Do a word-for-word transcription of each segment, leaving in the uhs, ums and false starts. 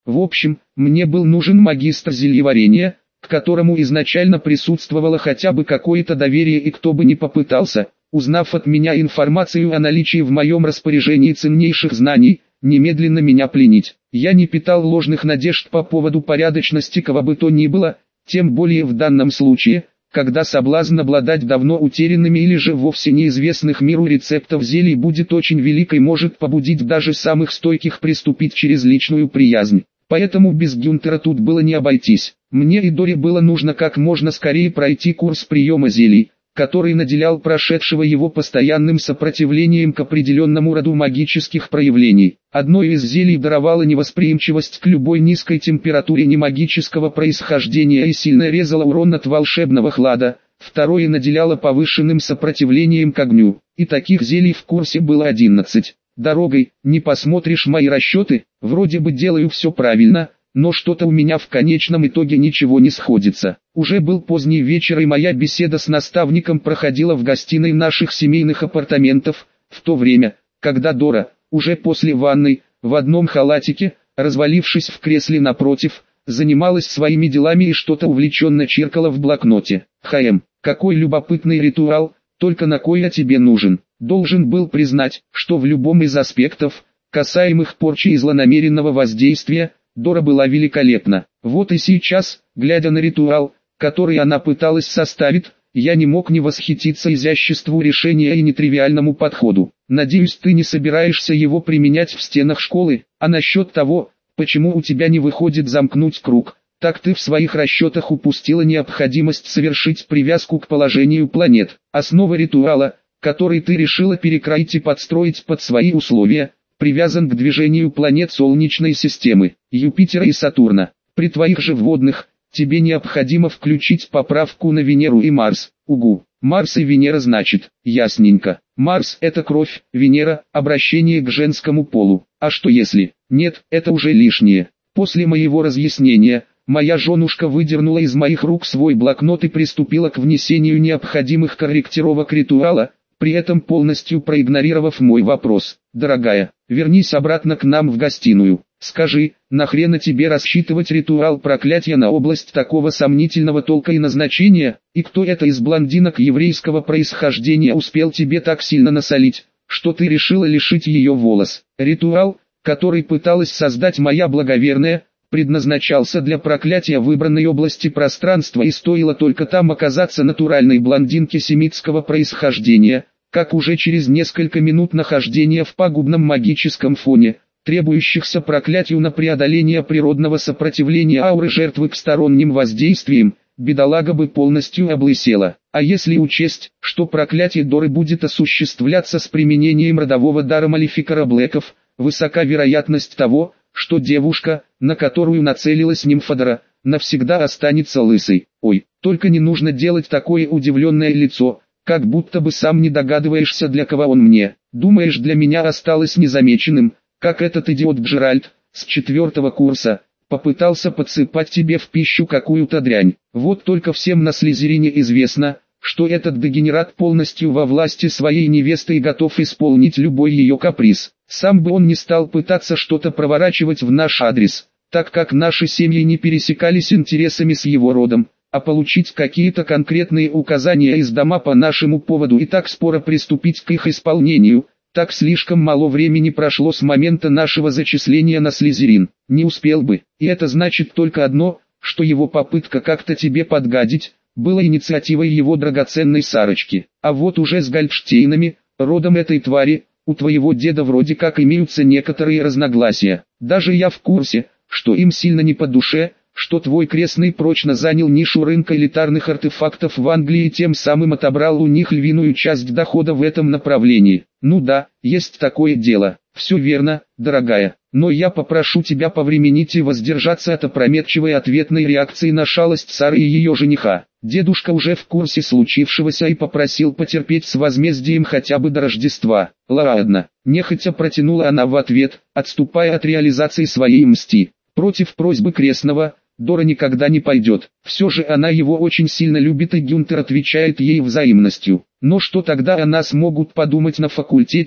В общем, мне был нужен магистр зельеварения, к которому изначально присутствовало хотя бы какое-то доверие, и кто бы ни попытался, узнав от меня информацию о наличии в моем распоряжении ценнейших знаний, немедленно меня пленить. Я не питал ложных надежд по поводу порядочности кого бы то ни было, тем более в данном случае, когда соблазн обладать давно утерянными или же вовсе неизвестных миру рецептов зелий будет очень велик и может побудить даже самых стойких приступить через личную приязнь. Поэтому без Гюнтера тут было не обойтись. Мне и Доре было нужно как можно скорее пройти курс приема зелий, который наделял прошедшего его постоянным сопротивлением к определенному роду магических проявлений. Одно из зелий даровало невосприимчивость к любой низкой температуре немагического происхождения и сильно резало урон от волшебного хлада, второе наделяло повышенным сопротивлением к огню, и таких зелий в курсе было одиннадцать. Дорогой, не посмотришь мои расчеты, вроде бы делаю все правильно, но что-то у меня в конечном итоге ничего не сходится. Уже был поздний вечер, и моя беседа с наставником проходила в гостиной наших семейных апартаментов, в то время, когда Дора, уже после ванной, в одном халатике, развалившись в кресле напротив, занималась своими делами и что-то увлеченно черкала в блокноте. «Хаэм, какой любопытный ритуал, только на кой я тебе нужен?» Должен был признать, что в любом из аспектов, касаемых порчи и злонамеренного воздействия, Дора была великолепна. Вот и сейчас, глядя на ритуал, который она пыталась составить, я не мог не восхититься изяществу решения и нетривиальному подходу. Надеюсь, ты не собираешься его применять в стенах школы, а насчет того, почему у тебя не выходит замкнуть круг, так ты в своих расчетах упустила необходимость совершить привязку к положению планет. Основа ритуала, который ты решила перекроить и подстроить под свои условия, привязан к движению планет Солнечной системы, Юпитера и Сатурна. При твоих же вводных, тебе необходимо включить поправку на Венеру и Марс. Угу. Марс и Венера значит, ясненько. Марс – это кровь, Венера – обращение к женскому полу. А что если? Нет, это уже лишнее. После моего разъяснения, моя женушка выдернула из моих рук свой блокнот и приступила к внесению необходимых корректировок ритуала, при этом полностью проигнорировав мой вопрос. «Дорогая, вернись обратно к нам в гостиную. Скажи, нахрена тебе рассчитывать ритуал проклятия на область такого сомнительного толка и назначения, и кто это из блондинок еврейского происхождения успел тебе так сильно насолить, что ты решила лишить ее волос?» Ритуал, который пыталась создать моя благоверная, предназначался для проклятия выбранной области пространства, и стоило только там оказаться натуральной блондинке семитского происхождения, как уже через несколько минут нахождения в пагубном магическом фоне, требующихся проклятию на преодоление природного сопротивления ауры жертвы к сторонним воздействиям, бедолага бы полностью облысела. А если учесть, что проклятие Доры будет осуществляться с применением родового дара Малефикара Блэков, высока вероятность того, что девушка, на которую нацелилась нимфодора, навсегда останется лысой. Ой, только не нужно делать такое удивленное лицо, как будто бы сам не догадываешься, для кого он мне. Думаешь, для меня осталось незамеченным, как этот идиот Джеральд, с четвертого курса, попытался подсыпать тебе в пищу какую-то дрянь. Вот только всем на Слизерине известно, что этот дегенерат полностью во власти своей невесты и готов исполнить любой ее каприз. Сам бы он не стал пытаться что-то проворачивать в наш адрес, так как наши семьи не пересекались интересами с его родом, а получить какие-то конкретные указания из дома по нашему поводу и так споро приступить к их исполнению, так слишком мало времени прошло с момента нашего зачисления на Слизерин. Не успел бы, и это значит только одно, что его попытка как-то тебе подгадить, была инициативой его драгоценной Сарочки. А вот уже с Гольдштейнами, родом этой твари, у твоего деда вроде как имеются некоторые разногласия. Даже я в курсе, что им сильно не по душе, что твой крестный прочно занял нишу рынка элитарных артефактов в Англии и тем самым отобрал у них львиную часть дохода в этом направлении. Ну да, есть такое дело. Все верно, дорогая. Но я попрошу тебя повременить и воздержаться от опрометчивой ответной реакции на шалость Сары и ее жениха. Дедушка уже в курсе случившегося и попросил потерпеть с возмездием хотя бы до Рождества. Ладно, нехотя протянула она в ответ, отступая от реализации своей мсти. Против просьбы крестного Дора никогда не пойдет. Все же она его очень сильно любит, и Гюнтер отвечает ей взаимностью. Но что тогда о нас могут подумать на факультете,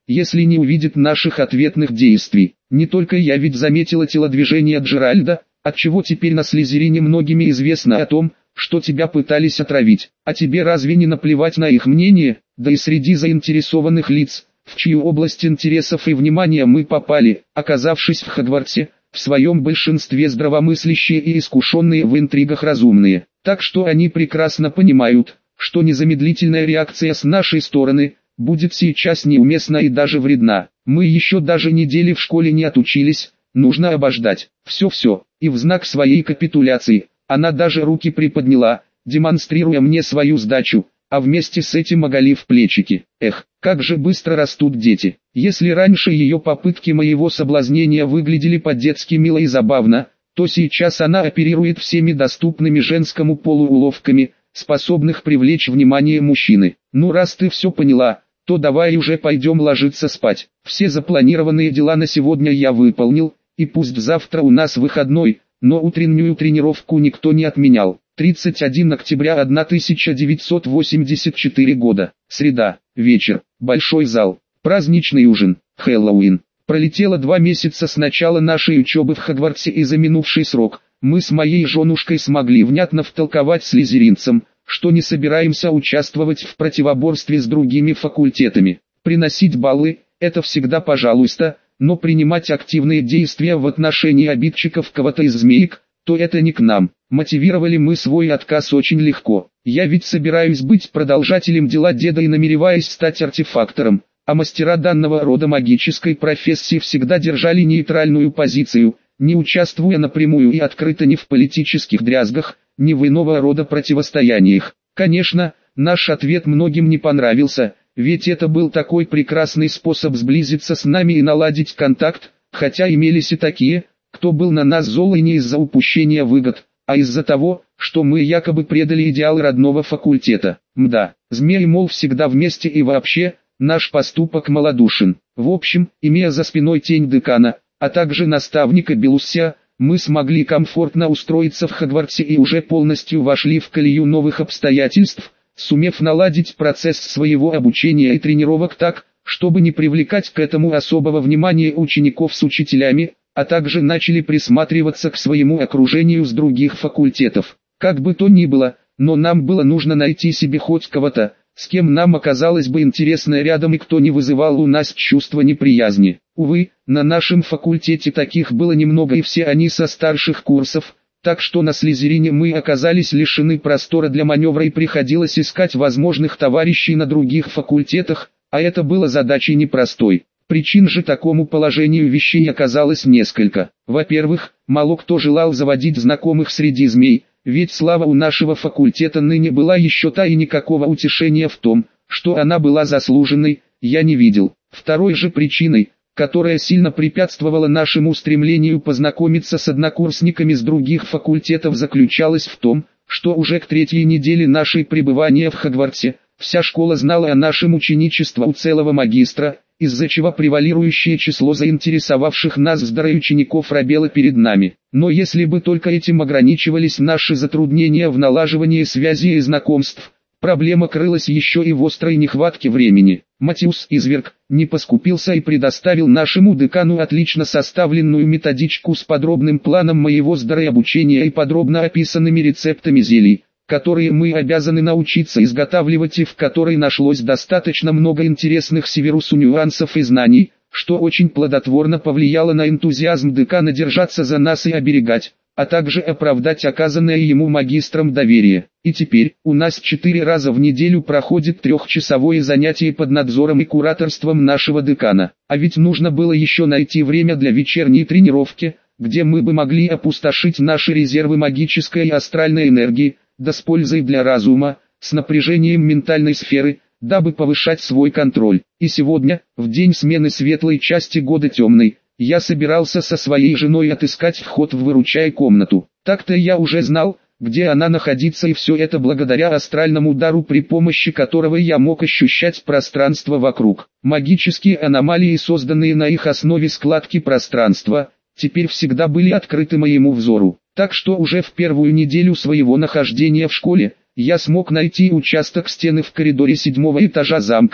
если не увидит наших ответных действий. Не только я ведь заметила телодвижение Джеральда, отчего теперь на Слизерине многими известно о том, что тебя пытались отравить. А тебе разве не наплевать на их мнение? Да и среди заинтересованных лиц, в чью область интересов и внимания мы попали, оказавшись в Хогвартсе, в своем большинстве здравомыслящие и искушенные в интригах разумные. Так что они прекрасно понимают, что незамедлительная реакция с нашей стороны будет сейчас неуместна и даже вредна. Мы еще даже недели в школе не отучились, нужно обождать. Все-все, и в знак своей капитуляции, она даже руки приподняла, демонстрируя мне свою сдачу, а вместе с этим оголив плечики. Эх, как же быстро растут дети. Если раньше ее попытки моего соблазнения выглядели по-детски мило и забавно, то сейчас она оперирует всеми доступными женскому полу уловками, способных привлечь внимание мужчины. Ну раз ты все поняла, то давай уже пойдем ложиться спать. Все запланированные дела на сегодня я выполнил, и пусть завтра у нас выходной, но утреннюю тренировку никто не отменял. тридцать первого октября тысяча девятьсот восемьдесят четвёртого года. Среда. Вечер. Большой зал. Праздничный ужин. Хэллоуин. Пролетело два месяца с начала нашей учебы в Хогвартсе, и за минувший срок мы с моей женушкой смогли внятно втолковать слизеринцам, что не собираемся участвовать в противоборстве с другими факультетами. Приносить баллы – это всегда пожалуйста, но принимать активные действия в отношении обидчиков кого-то из змеек, то это не к нам. Мотивировали мы свой отказ очень легко. Я ведь собираюсь быть продолжателем дела деда и намереваюсь стать артефактором, а мастера данного рода магической профессии всегда держали нейтральную позицию, не участвуя напрямую и открыто ни в политических дрязгах, ни в иного рода противостояниях. Конечно, наш ответ многим не понравился, ведь это был такой прекрасный способ сблизиться с нами и наладить контакт, хотя имелись и такие, кто был на нас зол и не из-за упущения выгод, а из-за того, что мы якобы предали идеал родного факультета. Мда, змеи мол всегда вместе и вообще, наш поступок малодушен. В общем, имея за спиной тень декана, а также наставника Белуссия, мы смогли комфортно устроиться в Хогвартсе и уже полностью вошли в колею новых обстоятельств, сумев наладить процесс своего обучения и тренировок так, чтобы не привлекать к этому особого внимания учеников с учителями, а также начали присматриваться к своему окружению с других факультетов. Как бы то ни было, но нам было нужно найти себе хоть кого-то, с кем нам оказалось бы интересно рядом и кто не вызывал у нас чувства неприязни. Увы, на нашем факультете таких было немного и все они со старших курсов, так что на Слизерине мы оказались лишены простора для маневра и приходилось искать возможных товарищей на других факультетах, а это было задачей непростой. Причин же такому положению вещей оказалось несколько. Во-первых, мало кто желал заводить знакомых среди змей, ведь слава у нашего факультета ныне была еще та, и никакого утешения в том, что она была заслуженной, я не видел. Второй же причиной, которая сильно препятствовала нашему стремлению познакомиться с однокурсниками с других факультетов, заключалась в том, что уже к третьей неделе нашей пребывания в Хогвартсе, вся школа знала о нашем ученичестве у целого магистра, из-за чего превалирующее число заинтересовавших нас вздорой учеников робело перед нами. Но если бы только этим ограничивались наши затруднения в налаживании связей и знакомств, проблема крылась еще и в острой нехватке времени. Матиус Изверг не поскупился и предоставил нашему декану отлично составленную методичку с подробным планом моего здоровья обучения и подробно описанными рецептами зелий, которые мы обязаны научиться изготавливать и в которой нашлось достаточно много интересных Северусу нюансов и знаний, что очень плодотворно повлияло на энтузиазм декана держаться за нас и оберегать, а также оправдать оказанное ему магистром доверие. И теперь, у нас четыре раза в неделю проходит трехчасовое занятие под надзором и кураторством нашего декана. А ведь нужно было еще найти время для вечерней тренировки, где мы бы могли опустошить наши резервы магической и астральной энергии, да с пользой для разума, с напряжением ментальной сферы, дабы повышать свой контроль. И сегодня, в день смены светлой части года темной, я собирался со своей женой отыскать вход в выручай комнату. Так-то я уже знал, где она находится, и все это благодаря астральному дару, при помощи которого я мог ощущать пространство вокруг. Магические аномалии, созданные на их основе складки пространства, теперь всегда были открыты моему взору. Так что уже в первую неделю своего нахождения в школе, я смог найти участок стены в коридоре седьмого этажа замка,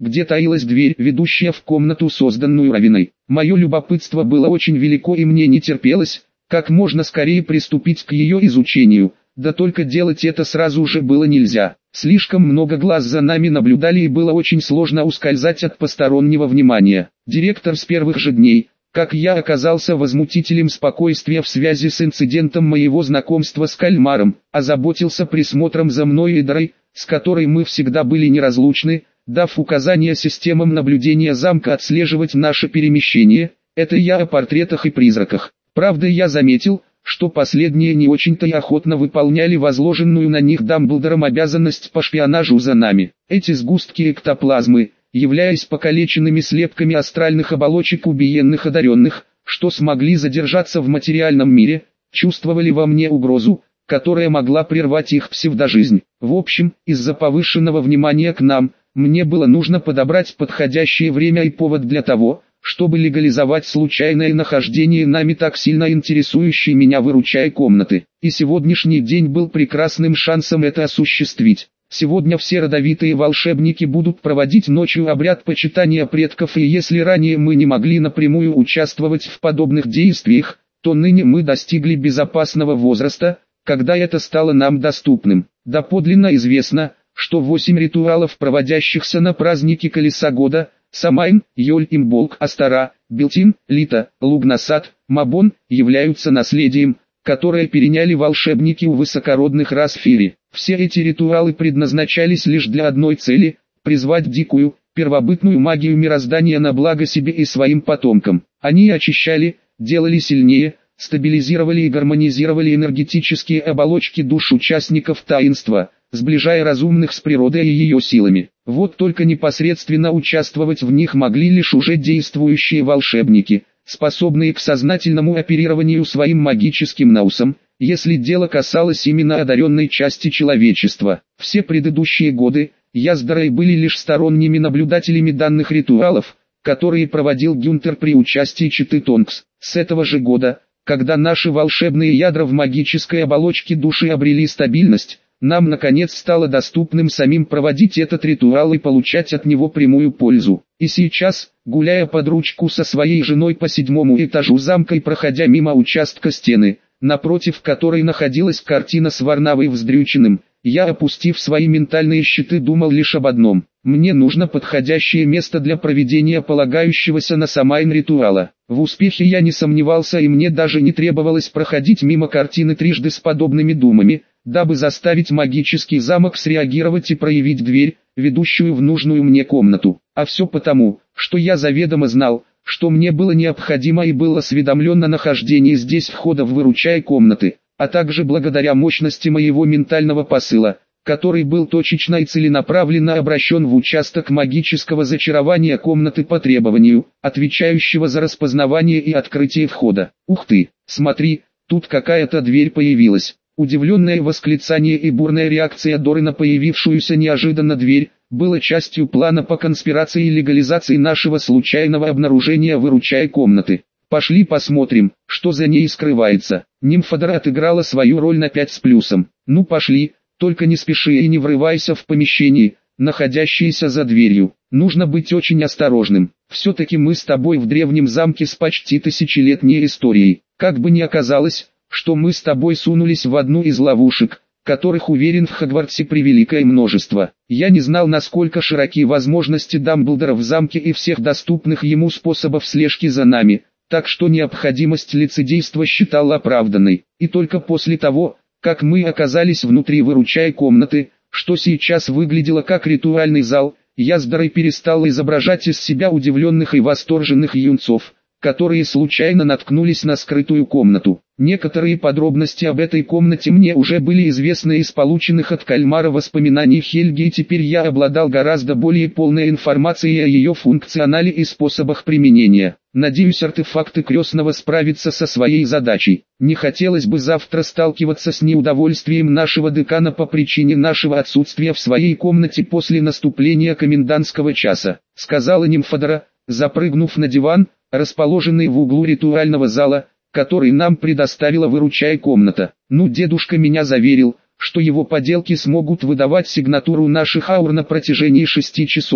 где таилась дверь, ведущая в комнату, созданную Равиной. Мое любопытство было очень велико, и мне не терпелось как можно скорее приступить к ее изучению, да только делать это сразу же было нельзя. Слишком много глаз за нами наблюдали, и было очень сложно ускользать от постороннего внимания. Директор с первых же дней, как я, оказался возмутителем спокойствия в связи с инцидентом моего знакомства с кальмаром, озаботился присмотром за мной и Дрой, с которой мы всегда были неразлучны, дав указания системам наблюдения замка отслеживать наше перемещение. Это я о портретах и призраках. Правда, я заметил, что последние не очень-то и охотно выполняли возложенную на них Дамблдором обязанность по шпионажу за нами. Эти сгустки эктоплазмы, являясь покалеченными слепками астральных оболочек убиенных одаренных, что смогли задержаться в материальном мире, чувствовали во мне угрозу, которая могла прервать их псевдожизнь. В общем, из-за повышенного внимания к нам, мне было нужно подобрать подходящее время и повод для того, чтобы легализовать случайное нахождение нами так сильно интересующей меня выручай комнаты. И сегодняшний день был прекрасным шансом это осуществить. Сегодня все родовитые волшебники будут проводить ночью обряд почитания предков, и если ранее мы не могли напрямую участвовать в подобных действиях, то ныне мы достигли безопасного возраста, когда это стало нам доступным. Доподлинно известно, что восемь ритуалов, проводящихся на празднике Колеса Года, Самайн, Йоль, Имболк, Астара, Белтин, Лита, Лугнасад, Мабон, являются наследием, которое переняли волшебники у высокородных рас Фири. Все эти ритуалы предназначались лишь для одной цели – призвать дикую, первобытную магию мироздания на благо себе и своим потомкам. Они очищали, делали сильнее, стабилизировали и гармонизировали энергетические оболочки душ участников таинства, сближая разумных с природой и ее силами. Вот только непосредственно участвовать в них могли лишь уже действующие волшебники, способные к сознательному оперированию своим магическим наусом, если дело касалось именно одаренной части человечества. Все предыдущие годы, я с Дрой были лишь сторонними наблюдателями данных ритуалов, которые проводил Гюнтер при участии Четы Тонкс. С этого же года, когда наши волшебные ядра в магической оболочке души обрели стабильность, нам наконец стало доступным самим проводить этот ритуал и получать от него прямую пользу. И сейчас, гуляя под ручку со своей женой по седьмому этажу замка и проходя мимо участка стены, напротив которой находилась картина с Варнавой вздрюченным, я, опустив свои ментальные щиты, думал лишь об одном. Мне нужно подходящее место для проведения полагающегося на Самайн ритуала. В успехе я не сомневался, и мне даже не требовалось проходить мимо картины трижды с подобными думами, дабы заставить магический замок среагировать и проявить дверь, ведущую в нужную мне комнату. А все потому, что я заведомо знал, что мне было необходимо и был осведомлен о нахождении здесь входа в выручай комнаты, а также благодаря мощности моего ментального посыла, который был точечно и целенаправленно обращен в участок магического зачарования комнаты по требованию, отвечающего за распознавание и открытие входа. Ух ты, смотри, тут какая-то дверь появилась. Удивленное восклицание и бурная реакция Доры на появившуюся неожиданно дверь, было частью плана по конспирации и легализации нашего случайного обнаружения выручай комнаты. Пошли посмотрим, что за ней скрывается. Нимфодора отыграла свою роль на пять с плюсом. Ну пошли, только не спеши и не врывайся в помещение, находящееся за дверью. Нужно быть очень осторожным. Все-таки мы с тобой в древнем замке с почти тысячелетней историей. Как бы ни оказалось, что мы с тобой сунулись в одну из ловушек, которых, уверен, в Хогвартсе превеликое множество. Я не знал, насколько широки возможности Дамблдора в замке и всех доступных ему способов слежки за нами, так что необходимость лицедейства считал оправданной. И только после того, как мы оказались внутри выручай комнаты, что сейчас выглядело как ритуальный зал, я с Дорой перестал изображать из себя удивленных и восторженных юнцов, которые случайно наткнулись на скрытую комнату. Некоторые подробности об этой комнате мне уже были известны из полученных от кальмара воспоминаний Хельги, и теперь я обладал гораздо более полной информацией о ее функционале и способах применения. Надеюсь, артефакты крестного справятся со своей задачей. Не хотелось бы завтра сталкиваться с неудовольствием нашего декана по причине нашего отсутствия в своей комнате после наступления комендантского часа, сказала Нимфодора, запрыгнув на диван, расположенный в углу ритуального зала, который нам предоставила выручай комната. Ну, дедушка меня заверил, что его поделки смогут выдавать сигнатуру наших аур на протяжении шести часов,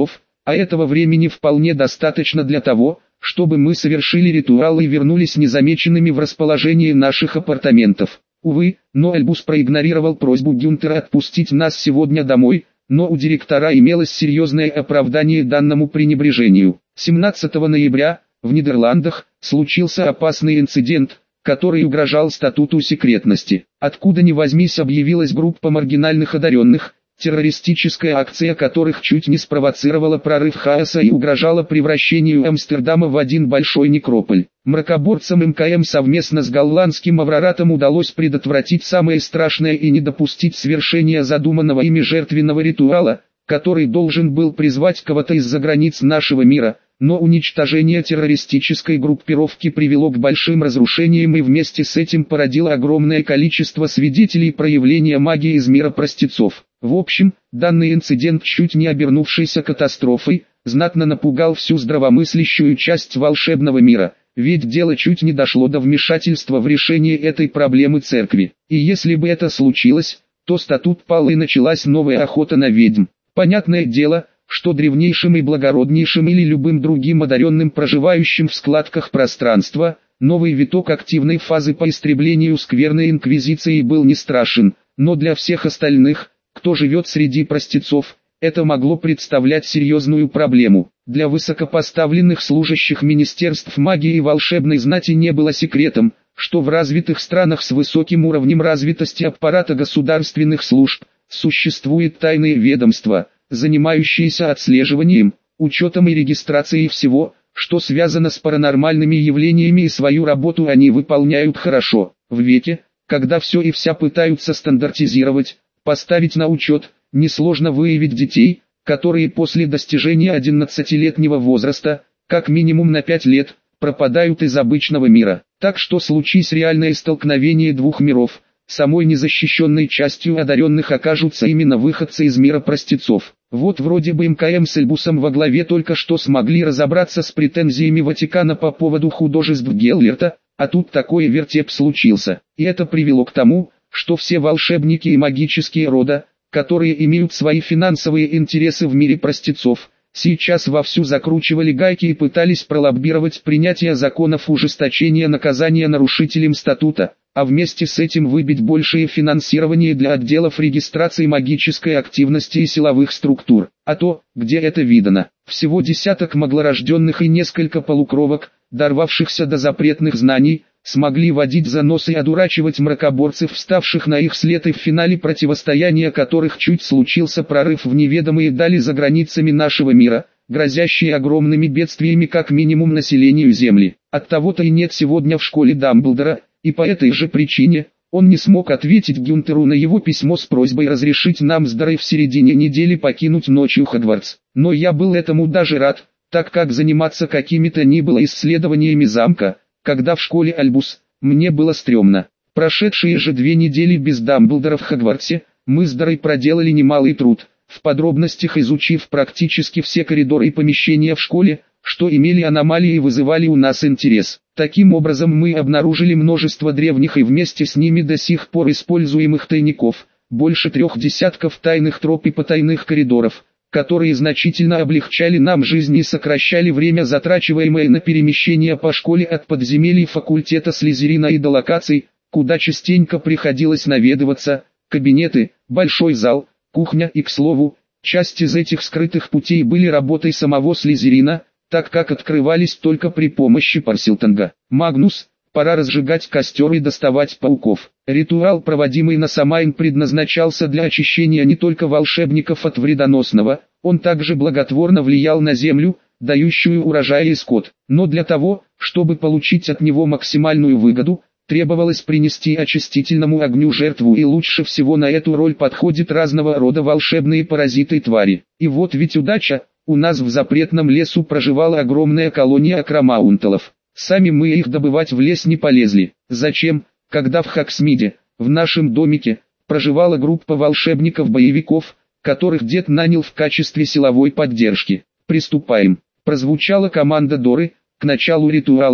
А этого времени вполне достаточно для того, чтобы мы совершили ритуал и вернулись незамеченными в расположение наших апартаментов. Увы, но Альбус проигнорировал просьбу Гюнтера отпустить нас сегодня домой, но у директора имелось серьезное оправдание данному пренебрежению. семнадцатого ноября, в Нидерландах, случился опасный инцидент, который угрожал статуту секретности. Откуда ни возьмись объявилась группа маргинальных одаренных, террористическая акция которых чуть не спровоцировала прорыв хаоса и угрожала превращению Амстердама в один большой некрополь. Мракоборцам эм ка эм совместно с голландским Авраратом удалось предотвратить самое страшное и не допустить свершения задуманного ими жертвенного ритуала, который должен был призвать кого-то из-за границ нашего мира, но уничтожение террористической группировки привело к большим разрушениям и вместе с этим породило огромное количество свидетелей проявления магии из мира простецов. В общем, данный инцидент, чуть не обернувшийся катастрофой, знатно напугал всю здравомыслящую часть волшебного мира, ведь дело чуть не дошло до вмешательства в решение этой проблемы церкви. И если бы это случилось, то статут пал и началась новая охота на ведьм. Понятное дело, что древнейшим и благороднейшим или любым другим одаренным, проживающим в складках пространства, новый виток активной фазы по истреблению скверной инквизиции был не страшен, но для всех остальных, кто живет среди простецов, это могло представлять серьезную проблему. Для высокопоставленных служащих министерств магии и волшебной знати не было секретом, что в развитых странах с высоким уровнем развитости аппарата государственных служб существует тайные ведомства, занимающиеся отслеживанием, учетом и регистрацией всего, что связано с паранормальными явлениями, и свою работу они выполняют хорошо. В веке, когда все и вся пытаются стандартизировать, поставить на учет, несложно выявить детей, которые после достижения одиннадцатилетнего возраста, как минимум на пять лет, пропадают из обычного мира. Так что случись реальное столкновение двух миров, самой незащищенной частью одаренных окажутся именно выходцы из мира простецов. Вот вроде бы эм ка эм с Альбусом во главе только что смогли разобраться с претензиями Ватикана по поводу художеств Геллерта, а тут такой вертеп случился. И это привело к тому, что все волшебники и магические рода, которые имеют свои финансовые интересы в мире простецов, сейчас вовсю закручивали гайки и пытались пролоббировать принятие законов ужесточения наказания нарушителям статута, а вместе с этим выбить большее финансирование для отделов регистрации магической активности и силовых структур. А то, где это видано, всего десяток маглорожденных и несколько полукровок, дорвавшихся до запретных знаний, смогли водить за нос и одурачивать мракоборцев, вставших на их след и в финале противостояния которых чуть случился прорыв в неведомые дали за границами нашего мира, грозящие огромными бедствиями как минимум населению Земли. Оттого-то и нет сегодня в школе Дамблдора, и по этой же причине он не смог ответить Гюнтеру на его письмо с просьбой разрешить нам с Дарой в середине недели покинуть ночью Хогвартс. Но я был этому даже рад, так как заниматься какими-то ни было исследованиями замка, когда в школе Альбус, мне было стрёмно. Прошедшие же две недели без Дамблдора в Хогвартсе, мы с Дарой проделали немалый труд, в подробностях изучив практически все коридоры и помещения в школе, что имели аномалии и вызывали у нас интерес. Таким образом мы обнаружили множество древних и вместе с ними до сих пор используемых тайников, больше трех десятков тайных троп и потайных коридоров, которые значительно облегчали нам жизнь и сокращали время, затрачиваемое на перемещение по школе от подземелий факультета Слизерина и до локаций, куда частенько приходилось наведываться, кабинеты, большой зал, кухня и, к слову, часть из этих скрытых путей были работой самого Слизерина, так как открывались только при помощи Парселтонга. «Магнус, пора разжигать костер и доставать пауков». Ритуал, проводимый на Самайн, предназначался для очищения не только волшебников от вредоносного, он также благотворно влиял на землю, дающую урожай и скот. Но для того, чтобы получить от него максимальную выгоду, требовалось принести очистительному огню жертву, и лучше всего на эту роль подходят разного рода волшебные паразиты и твари. И вот ведь удача, у нас в запретном лесу проживала огромная колония акромаунталов. Сами мы их добывать в лес не полезли. Зачем, когда в Хоксмиде, в нашем домике, проживала группа волшебников-боевиков, которых дед нанял в качестве силовой поддержки? «Приступаем», — прозвучала команда Доры. К началу ритуала,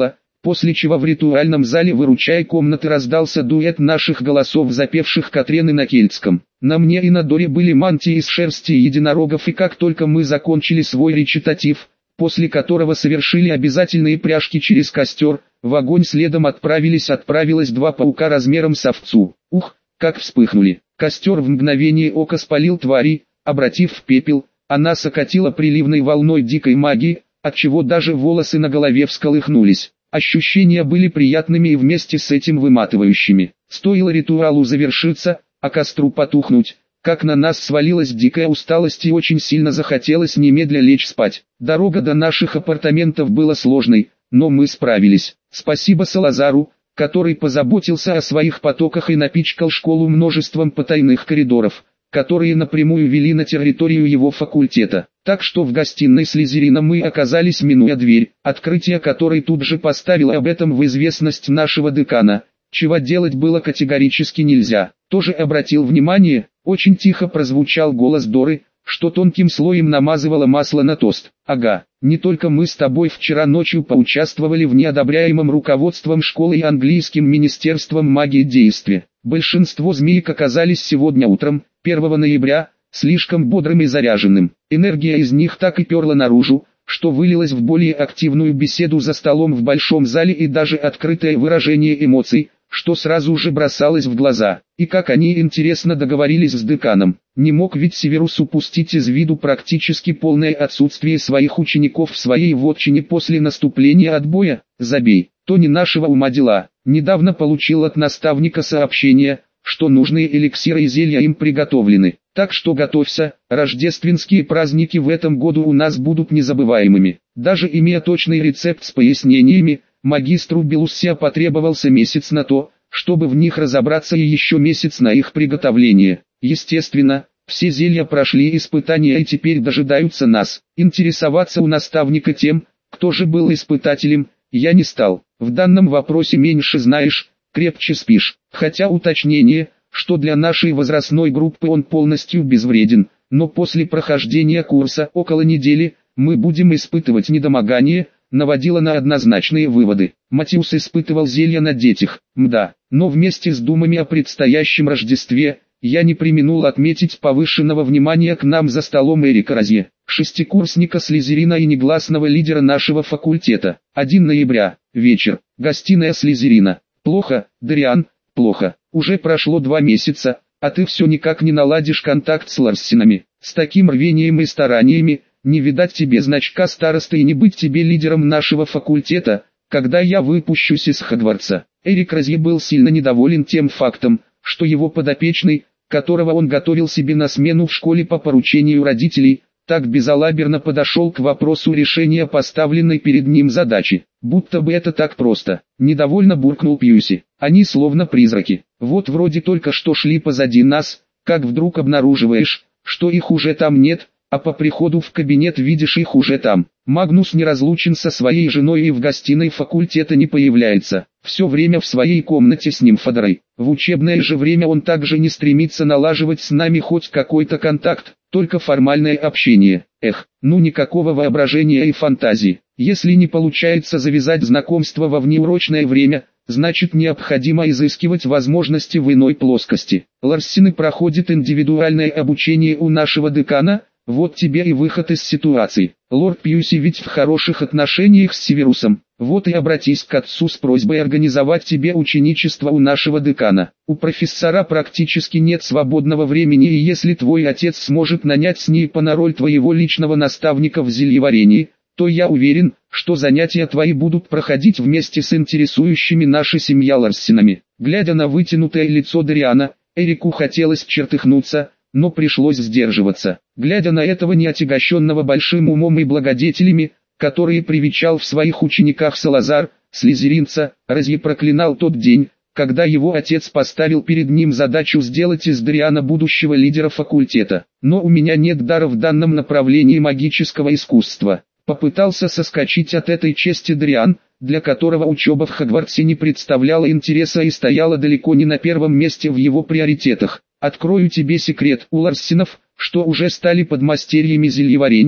после чего в ритуальном зале выручай комнаты раздался дуэт наших голосов, запевших Катрены на кельтском. На мне и на Доре были мантии из шерсти единорогов, и как только мы закончили свой речитатив, после которого совершили обязательные пряжки через костер, в огонь следом отправились отправилось два паука размером с овцу. Ух, как вспыхнули! Костер в мгновение ока спалил твари, обратив в пепел, а нас окатило приливной волной дикой магии, отчего даже волосы на голове всколыхнулись. Ощущения были приятными и вместе с этим выматывающими. Стоило ритуалу завершиться, а костру потухнуть, как на нас свалилась дикая усталость и очень сильно захотелось немедля лечь спать. Дорога до наших апартаментов была сложной, но мы справились. Спасибо Салазару, который позаботился о своих потоках и напичкал школу множеством потайных коридоров, которые напрямую вели на территорию его факультета. Так что в гостиной Слизерина мы оказались, минуя дверь, открытие которой тут же поставило об этом в известность нашего декана, чего делать было категорически нельзя. Тоже обратил внимание, очень тихо прозвучал голос Доры, что тонким слоем намазывало масло на тост. Ага, не только мы с тобой вчера ночью поучаствовали в неодобряемом руководством школы и английским министерством магии действия. Большинство змеек оказались сегодня утром, первого ноября, слишком бодрым и заряженным. Энергия из них так и перла наружу, что вылилась в более активную беседу за столом в большом зале и даже открытое выражение эмоций, что сразу же бросалось в глаза. И как они интересно договорились с деканом. Не мог ведь Северус упустить из виду практически полное отсутствие своих учеников в своей вотчине после наступления отбоя. Забей, то не нашего ума дела. Недавно получил от наставника сообщение, что нужные эликсиры и зелья им приготовлены. Так что готовься, рождественские праздники в этом году у нас будут незабываемыми. Даже имея точный рецепт с пояснениями, магистру Белуссия потребовался месяц на то, чтобы в них разобраться, и еще месяц на их приготовление. Естественно, все зелья прошли испытания и теперь дожидаются нас. Интересоваться у наставника тем, кто же был испытателем, я не стал. В данном вопросе меньше знаешь, крепче спишь. Хотя уточнение, что для нашей возрастной группы он полностью безвреден, но после прохождения курса около недели мы будем испытывать недомогание, наводило на однозначные выводы. Матиус испытывал зелья на детях, мда, но вместе с думами о предстоящем Рождестве, я не преминул отметить повышенного внимания к нам за столом Эрика Розье, шестикурсника Слизерина и негласного лидера нашего факультета. первого ноября, вечер, гостиная Слизерина. Плохо, Дариан, плохо. Уже прошло два месяца, а ты все никак не наладишь контакт с Ларсенами. С таким рвением и стараниями, не видать тебе значка старосты и не быть тебе лидером нашего факультета, когда я выпущусь из Хогвартса. Эрик Розье был сильно недоволен тем фактом, что его подопечный, которого он готовил себе на смену в школе по поручению родителей, так безалаберно подошел к вопросу решения поставленной перед ним задачи. Будто бы это так просто. Недовольно буркнул Пьюси. Они словно призраки. Вот вроде только что шли позади нас, как вдруг обнаруживаешь, что их уже там нет, а по приходу в кабинет видишь их уже там. Магнус не разлучен со своей женой и в гостиной факультета не появляется. Все время в своей комнате с нимфодорой. В учебное же время он также не стремится налаживать с нами хоть какой-то контакт, только формальное общение. Эх, ну никакого воображения и фантазии. Если не получается завязать знакомство во внеурочное время, значит необходимо изыскивать возможности в иной плоскости. Ларсены проходят индивидуальное обучение у нашего декана. Вот тебе и выход из ситуации. Лорд Пьюси ведь в хороших отношениях с Северусом. Вот и обратись к отцу с просьбой организовать тебе ученичество у нашего декана. У профессора практически нет свободного времени, и если твой отец сможет нанять с ней на роль твоего личного наставника в зельеварении, то я уверен, что занятия твои будут проходить вместе с интересующими нашу семью Ларсенами. Глядя на вытянутое лицо Дариана, Эрику хотелось чертыхнуться, но пришлось сдерживаться. Глядя на этого неотягощенного большим умом и благодетелями, которые привечал в своих учениках Салазар, слизеринца, Розье проклинал тот день, когда его отец поставил перед ним задачу сделать из Дариана будущего лидера факультета. Но у меня нет дара в данном направлении магического искусства. Попытался соскочить от этой чести Дариан, для которого учеба в Хогвартсе не представляла интереса и стояла далеко не на первом месте в его приоритетах. Открою тебе секрет, у Ларсенов, что уже стали подмастерьями зельеварения,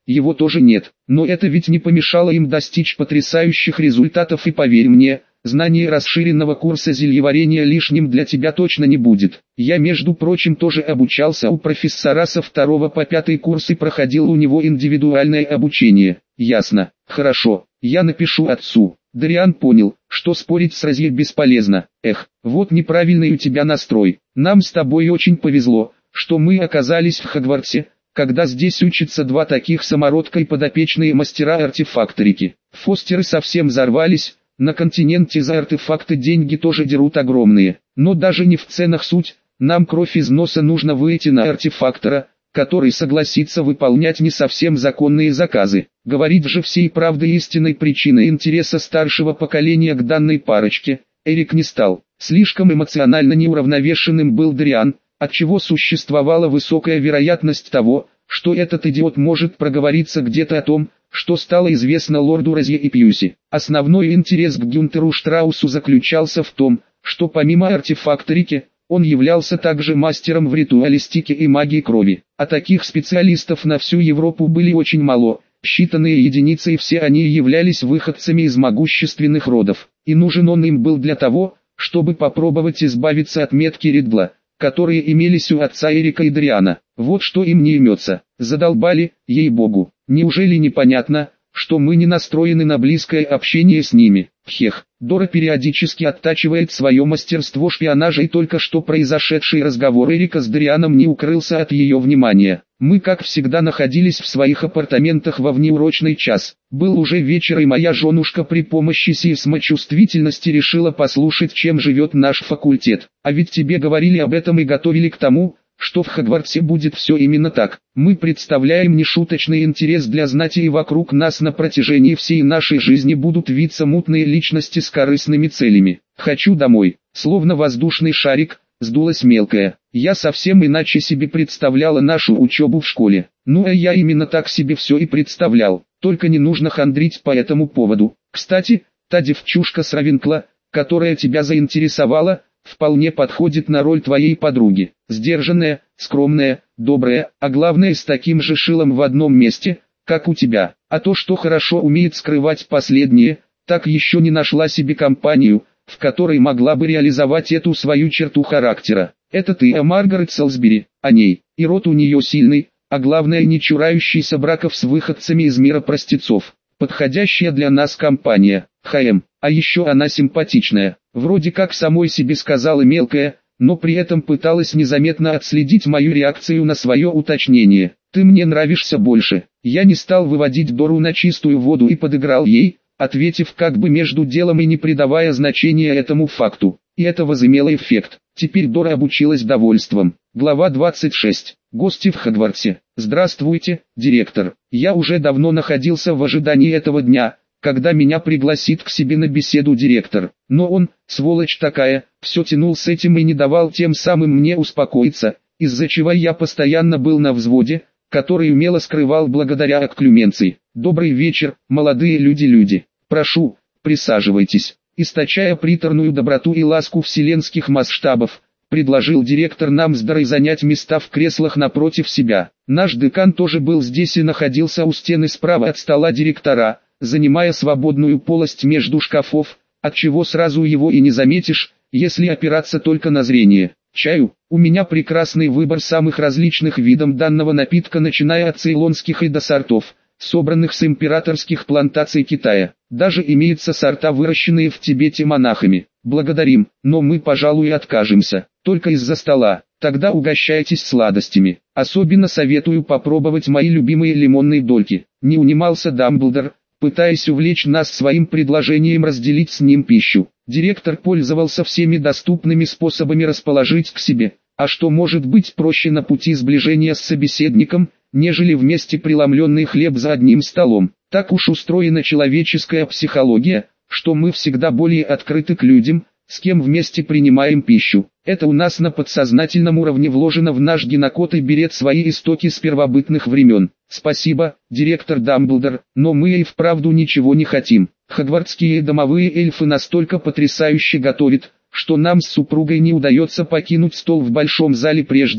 его тоже нет. Но это ведь не помешало им достичь потрясающих результатов, и поверь мне, знание расширенного курса зельеварения лишним для тебя точно не будет. Я, между прочим, тоже обучался у профессора со второго по пятый курс и проходил у него индивидуальное обучение. Ясно. Хорошо, я напишу отцу. Дариан понял, что спорить с Розье бесполезно. Эх, вот неправильный у тебя настрой. Нам с тобой очень повезло, что мы оказались в Хогвартсе, когда здесь учатся два таких самородка и подопечные мастера-артефакторики. Фостеры совсем взорвались, на континенте за артефакты деньги тоже дерут огромные. Но даже не в ценах суть, нам кровь из носа нужно выйти на артефактора, который согласится выполнять не совсем законные заказы. Говорить же всей правдой и истинной причиной интереса старшего поколения к данной парочке Эрик не стал. Слишком эмоционально неуравновешенным был Дариан, отчего существовала высокая вероятность того, что этот идиот может проговориться где-то о том, что стало известно лорду Розье и Пьюси. Основной интерес к Гюнтеру Штраусу заключался в том, что помимо артефакторики, он являлся также мастером в ритуалистике и магии крови. А таких специалистов на всю Европу были очень мало, считанные единицы, и все они являлись выходцами из могущественных родов. И нужен он им был для того, чтобы попробовать избавиться от метки Ридла, которые имелись у отца Эрика и Дариана. Вот что им не имется. Задолбали, ей-богу. Неужели непонятно, что мы не настроены на близкое общение с ними? Хех. Дора периодически оттачивает свое мастерство шпионажа, и только что произошедший разговор Эрика с Дарианом не укрылся от ее внимания. Мы, как всегда, находились в своих апартаментах во внеурочный час. Был уже вечер, и моя женушка при помощи сейсмочувствительности решила послушать, чем живет наш факультет. А ведь тебе говорили об этом и готовили к тому, что в Хогвартсе будет все именно так. Мы представляем нешуточный интерес для знати, и вокруг нас на протяжении всей нашей жизни будут виться мутные личности с корыстными целями. Хочу домой. Словно воздушный шарик, сдулась мелкая. Я совсем иначе себе представляла нашу учебу в школе. Ну а я именно так себе все и представлял. Только не нужно хандрить по этому поводу. Кстати, та девчушка с Равенкла, которая тебя заинтересовала, вполне подходит на роль твоей подруги. Сдержанная, скромная, добрая, а главное с таким же шилом в одном месте, как у тебя. А то, что хорошо умеет скрывать последнее, так еще не нашла себе компанию, в которой могла бы реализовать эту свою черту характера. Это ты, а Маргарет Солсбери, о ней. И род у нее сильный, а главное не чурающийся браков с выходцами из мира простецов. Подходящая для нас компания. ХМ. А еще она симпатичная. Вроде как самой себе сказала мелкая, но при этом пыталась незаметно отследить мою реакцию на свое уточнение. Ты мне нравишься больше. Я не стал выводить Дору на чистую воду и подыграл ей, ответив как бы между делом и не придавая значения этому факту. И это возымело эффект. Теперь Дора обучилась довольством. Глава двадцать шесть. Гости в Хогвартсе. Здравствуйте, директор. Я уже давно находился в ожидании этого дня, когда меня пригласит к себе на беседу директор. Но он, сволочь такая, все тянул с этим и не давал тем самым мне успокоиться, из-за чего я постоянно был на взводе, который умело скрывал благодаря окклюменции. Добрый вечер, молодые люди-люди. Прошу, присаживайтесь. Источая приторную доброту и ласку вселенских масштабов, предложил директор нам с Дорой занять места в креслах напротив себя. Наш декан тоже был здесь и находился у стены справа от стола директора, занимая свободную полость между шкафов, отчего сразу его и не заметишь, если опираться только на зрение. Чаю, у меня прекрасный выбор самых различных видов данного напитка, начиная от цейлонских и до сортов, собранных с императорских плантаций Китая. Даже имеются сорта, выращенные в Тибете монахами. Благодарим, но мы, пожалуй, откажемся. Только из-за стола. Тогда угощайтесь сладостями. Особенно советую попробовать мои любимые лимонные дольки. Не унимался Дамблдор, пытаясь увлечь нас своим предложением разделить с ним пищу. Директор пользовался всеми доступными способами расположить к себе. А что может быть проще на пути сближения с собеседником, нежели вместе преломленный хлеб за одним столом? Так уж устроена человеческая психология, что мы всегда более открыты к людям, с кем вместе принимаем пищу. Это у нас на подсознательном уровне вложено в наш генокод и берет свои истоки с первобытных времен. Спасибо, директор Дамблдор, но мы и вправду ничего не хотим. Хогвартские домовые эльфы настолько потрясающе готовят, что нам с супругой не удается покинуть стол в большом зале прежде,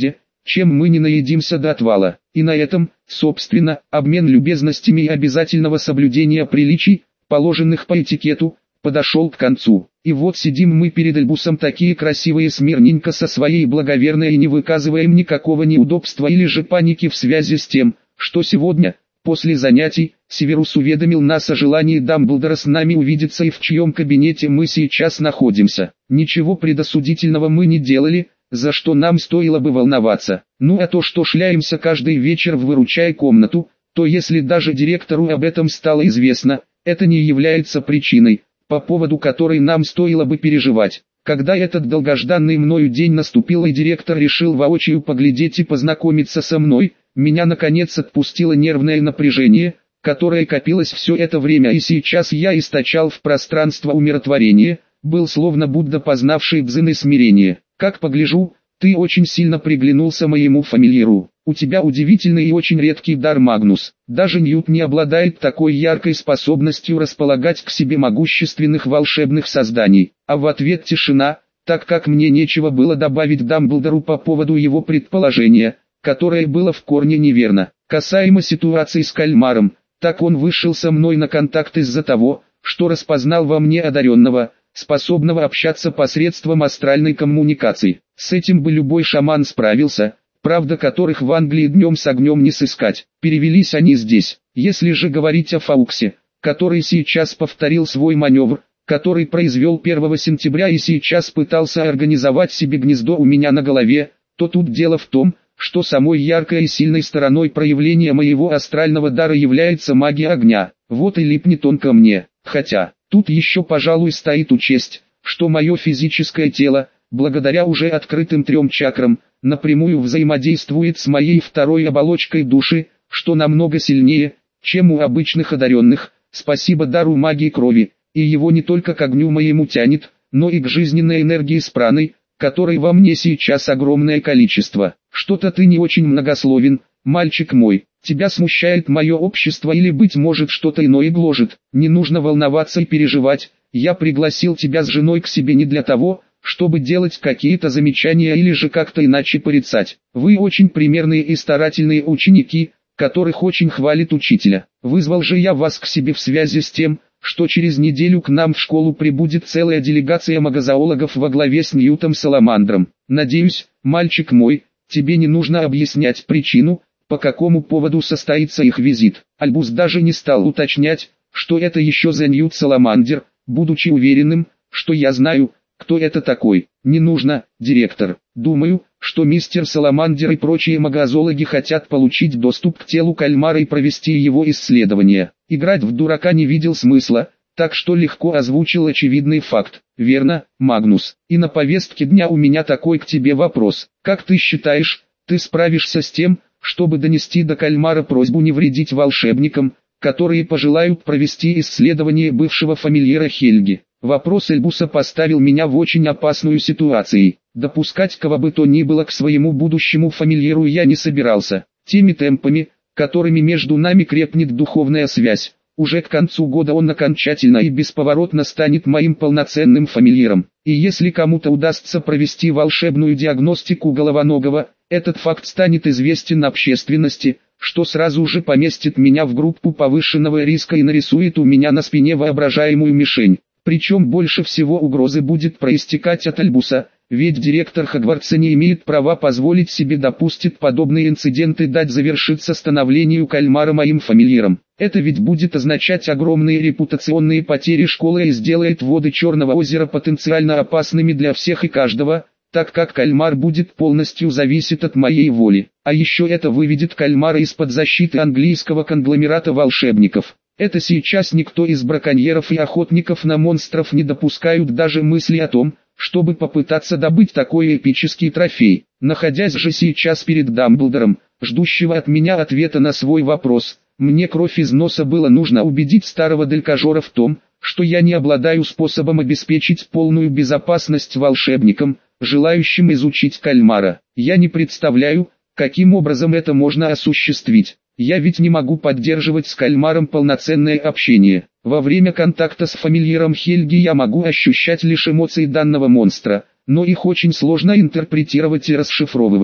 чем мы не наедимся до отвала. И на этом, собственно, обмен любезностями и обязательного соблюдения приличий, положенных по этикету, подошел к концу. И вот сидим мы перед Альбусом такие красивые смирненько со своей благоверной и не выказываем никакого неудобства или же паники в связи с тем, что сегодня, после занятий, Северус уведомил нас о желании Дамблдора с нами увидеться и в чьем кабинете мы сейчас находимся. Ничего предосудительного мы не делали, за что нам стоило бы волноваться. Ну а то, что шляемся каждый вечер в выручай комнату, то если даже директору об этом стало известно, это не является причиной, по поводу которой нам стоило бы переживать. Когда этот долгожданный мною день наступил и директор решил воочию поглядеть и познакомиться со мной, меня наконец отпустило нервное напряжение, которое копилось все это время, и сейчас я источал в пространство умиротворение, был словно Будда, познавший дзен и смирение. Как погляжу, ты очень сильно приглянулся моему фамильяру. У тебя удивительный и очень редкий дар, Магнус. Даже Ньют не обладает такой яркой способностью располагать к себе могущественных волшебных созданий. А в ответ тишина, так как мне нечего было добавить Дамблдору по поводу его предположения, которое было в корне неверно. Касаемо ситуации с кальмаром, так он вышел со мной на контакт из-за того, что распознал во мне одаренного, способного общаться посредством астральной коммуникации. С этим бы любой шаман справился, правда которых в Англии днем с огнем не сыскать. Перевелись они здесь. Если же говорить о Фауксе, который сейчас повторил свой маневр, который произвел первого сентября и сейчас пытался организовать себе гнездо у меня на голове, то тут дело в том, что самой яркой и сильной стороной проявления моего астрального дара является магия огня. Вот и липнет он ко мне. Хотя, тут еще, пожалуй, стоит учесть, что мое физическое тело, благодаря уже открытым трем чакрам, напрямую взаимодействует с моей второй оболочкой души, что намного сильнее, чем у обычных одаренных, спасибо дару магии крови, и его не только к огню моему тянет, но и к жизненной энергии с праной, которой во мне сейчас огромное количество. Что-то ты не очень многословен, мальчик мой. Тебя смущает мое общество или, быть может, что-то иное гложет. Не нужно волноваться и переживать. Я пригласил тебя с женой к себе не для того, чтобы делать какие-то замечания или же как-то иначе порицать. Вы очень примерные и старательные ученики, которых очень хвалит учителя. Вызвал же я вас к себе в связи с тем, что через неделю к нам в школу прибудет целая делегация магозоологов во главе с Ньютом Саламандром. Надеюсь, мальчик мой, тебе не нужно объяснять причину, по какому поводу состоится их визит. Альбус даже не стал уточнять, что это еще за Ньют Саламандр, будучи уверенным, что я знаю, кто это такой. Не нужно, директор. Думаю, что мистер Саламандр и прочие магозологи хотят получить доступ к телу кальмара и провести его исследование. Играть в дурака не видел смысла, так что легко озвучил очевидный факт. Верно, Магнус. И на повестке дня у меня такой к тебе вопрос. Как ты считаешь, ты справишься с тем, чтобы донести до кальмара просьбу не вредить волшебникам, которые пожелают провести исследование бывшего фамильяра Хельги? Вопрос Эльбуса поставил меня в очень опасную ситуацию. Допускать кого бы то ни было к своему будущему фамильяру я не собирался. Теми темпами, которыми между нами крепнет духовная связь, уже к концу года он окончательно и бесповоротно станет моим полноценным фамильяром. И если кому-то удастся провести волшебную диагностику головоногого, этот факт станет известен общественности, что сразу же поместит меня в группу повышенного риска и нарисует у меня на спине воображаемую мишень. Причем больше всего угрозы будет проистекать от Альбуса, ведь директор Хогвартса не имеет права позволить себе допустить подобные инциденты дать завершиться становлению кальмара моим фамильяром. Это ведь будет означать огромные репутационные потери школы и сделает воды Черного озера потенциально опасными для всех и каждого, так как кальмар будет полностью зависеть от моей воли. А еще это выведет кальмара из-под защиты английского конгломерата волшебников. Это сейчас никто из браконьеров и охотников на монстров не допускают даже мысли о том, чтобы попытаться добыть такой эпический трофей. Находясь же сейчас перед Дамблдором, ждущего от меня ответа на свой вопрос, мне кровь из носа было нужно убедить старого делькажора в том, что я не обладаю способом обеспечить полную безопасность волшебникам, желающим изучить кальмара. Я не представляю, каким образом это можно осуществить. Я ведь не могу поддерживать с кальмаром полноценное общение. Во время контакта с фамильяром Хельги я могу ощущать лишь эмоции данного монстра, но их очень сложно интерпретировать и расшифровывать.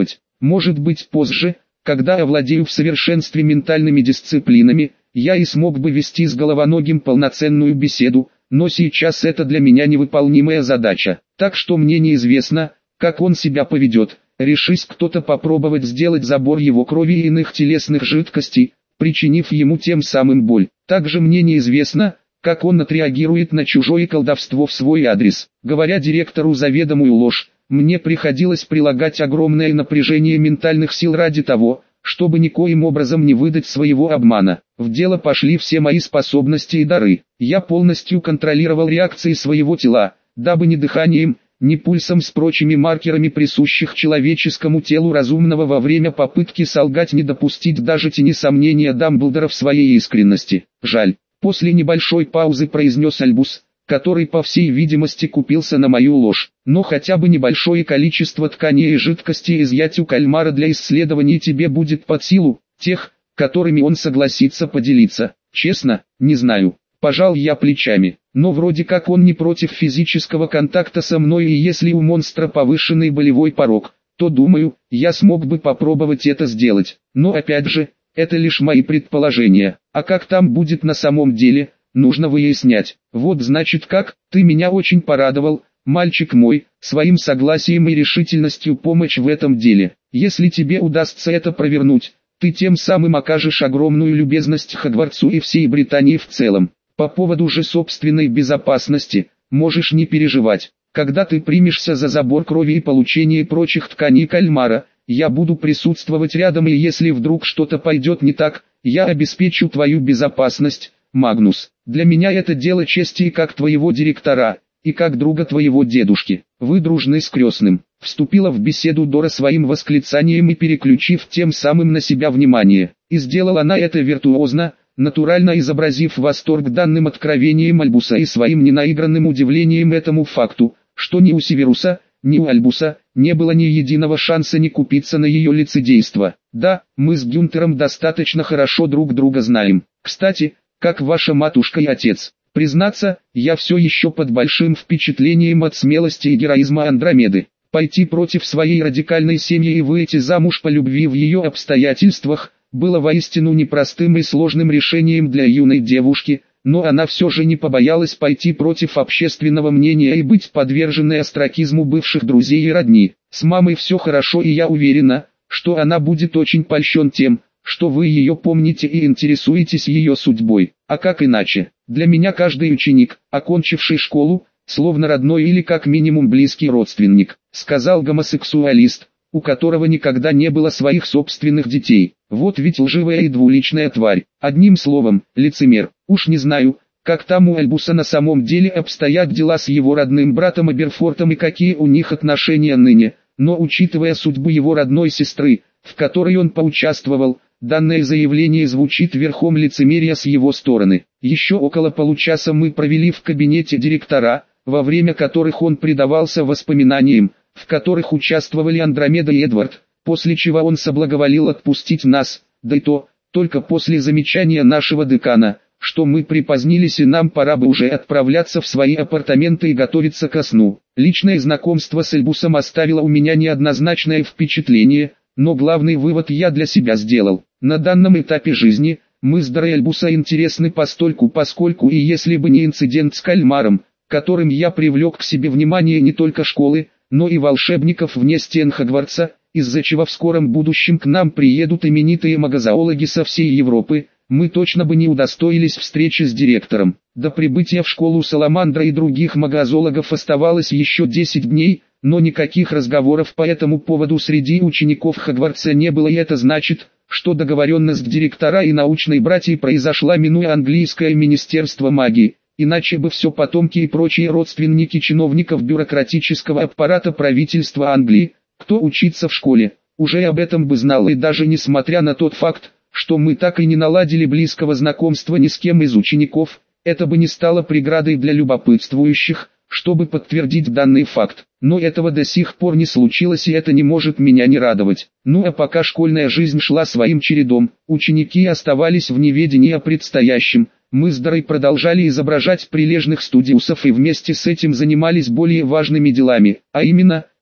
Может быть позже, когда овладею в совершенстве ментальными дисциплинами, я и смог бы вести с головоногим полноценную беседу, но сейчас это для меня невыполнимая задача. Так что мне неизвестно, как он себя поведет. Решись кто-то попробовать сделать забор его крови и иных телесных жидкостей, причинив ему тем самым боль. Также мне неизвестно, как он отреагирует на чужое колдовство в свой адрес. Говоря директору заведомую ложь, мне приходилось прилагать огромное напряжение ментальных сил ради того, чтобы никоим образом не выдать своего обмана. В дело пошли все мои способности и дары. Я полностью контролировал реакции своего тела, дабы ни дыханием, ни пульсом с прочими маркерами, присущих человеческому телу разумного во время попытки солгать, не допустить даже тени сомнения Дамблдора в своей искренности. Жаль. После небольшой паузы произнес Альбус, который по всей видимости купился на мою ложь. Но хотя бы небольшое количество ткани и жидкости изъять у кальмара для исследований тебе будет под силу, тех, которыми он согласится поделиться. Честно, не знаю. Пожал я плечами, но вроде как он не против физического контакта со мной, и если у монстра повышенный болевой порог, то думаю, я смог бы попробовать это сделать. Но опять же, это лишь мои предположения, а как там будет на самом деле, нужно выяснять. Вот значит как, ты меня очень порадовал, мальчик мой, своим согласием и решительностью помочь в этом деле. Если тебе удастся это провернуть, ты тем самым окажешь огромную любезность Хогвартсу и всей Британии в целом. По поводу же собственной безопасности, можешь не переживать. Когда ты примешься за забор крови и получение прочих тканей кальмара, я буду присутствовать рядом, и если вдруг что-то пойдет не так, я обеспечу твою безопасность, Магнус. Для меня это дело чести и как твоего директора, и как друга твоего дедушки. Вы дружны с крестным. Вступила в беседу Дора своим восклицанием и переключив тем самым на себя внимание. И сделала она это виртуозно, натурально изобразив восторг данным откровением Альбуса и своим ненаигранным удивлением этому факту, что ни у Северуса, ни у Альбуса не было ни единого шанса не купиться на ее лицедейство. Да, мы с Гюнтером достаточно хорошо друг друга знаем. Кстати, как ваша матушка и отец. Признаться, я все еще под большим впечатлением от смелости и героизма Андромеды. Пойти против своей радикальной семьи и выйти замуж по любви в ее обстоятельствах было воистину непростым и сложным решением для юной девушки, но она все же не побоялась пойти против общественного мнения и быть подверженной остракизму бывших друзей и родни. С мамой все хорошо, и я уверена, что она будет очень польщен тем, что вы ее помните и интересуетесь ее судьбой. А как иначе? Для меня каждый ученик, окончивший школу, словно родной или как минимум близкий родственник, сказал гомосексуалист, у которого никогда не было своих собственных детей. Вот ведь лживая и двуличная тварь. Одним словом, лицемер. Уж не знаю, как там у Альбуса на самом деле обстоят дела с его родным братом Аберфортом и какие у них отношения ныне, но учитывая судьбу его родной сестры, в которой он поучаствовал, данное заявление звучит верхом лицемерия с его стороны. Еще около получаса мы провели в кабинете директора, во время которых он предавался воспоминаниям, в которых участвовали Андромеда и Эдвард, после чего он соблаговолил отпустить нас, да и то, только после замечания нашего декана, что мы припозднились и нам пора бы уже отправляться в свои апартаменты и готовиться ко сну. Личное знакомство с Альбусом оставило у меня неоднозначное впечатление, но главный вывод я для себя сделал. На данном этапе жизни, мы с Дорой Альбуса интересны постольку поскольку, и если бы не инцидент с кальмаром, которым я привлек к себе внимание не только школы, но и волшебников вне стен Хогвартса, из-за чего в скором будущем к нам приедут именитые магозоологи со всей Европы, мы точно бы не удостоились встречи с директором. До прибытия в школу Саламандра и других магозоологов оставалось еще десять дней, но никаких разговоров по этому поводу среди учеников Хогвартса не было, и это значит, что договоренность директора и научной братьи произошла минуя английское министерство магии. Иначе бы все потомки и прочие родственники чиновников бюрократического аппарата правительства Англии, кто учится в школе, уже об этом бы знал, и даже несмотря на тот факт, что мы так и не наладили близкого знакомства ни с кем из учеников, это бы не стало преградой для любопытствующих, чтобы подтвердить данный факт. Но этого до сих пор не случилось, и это не может меня не радовать. Ну а пока школьная жизнь шла своим чередом, ученики оставались в неведении о предстоящем, мы с Дорой продолжали изображать прилежных студиусов и вместе с этим занимались более важными делами, а именно,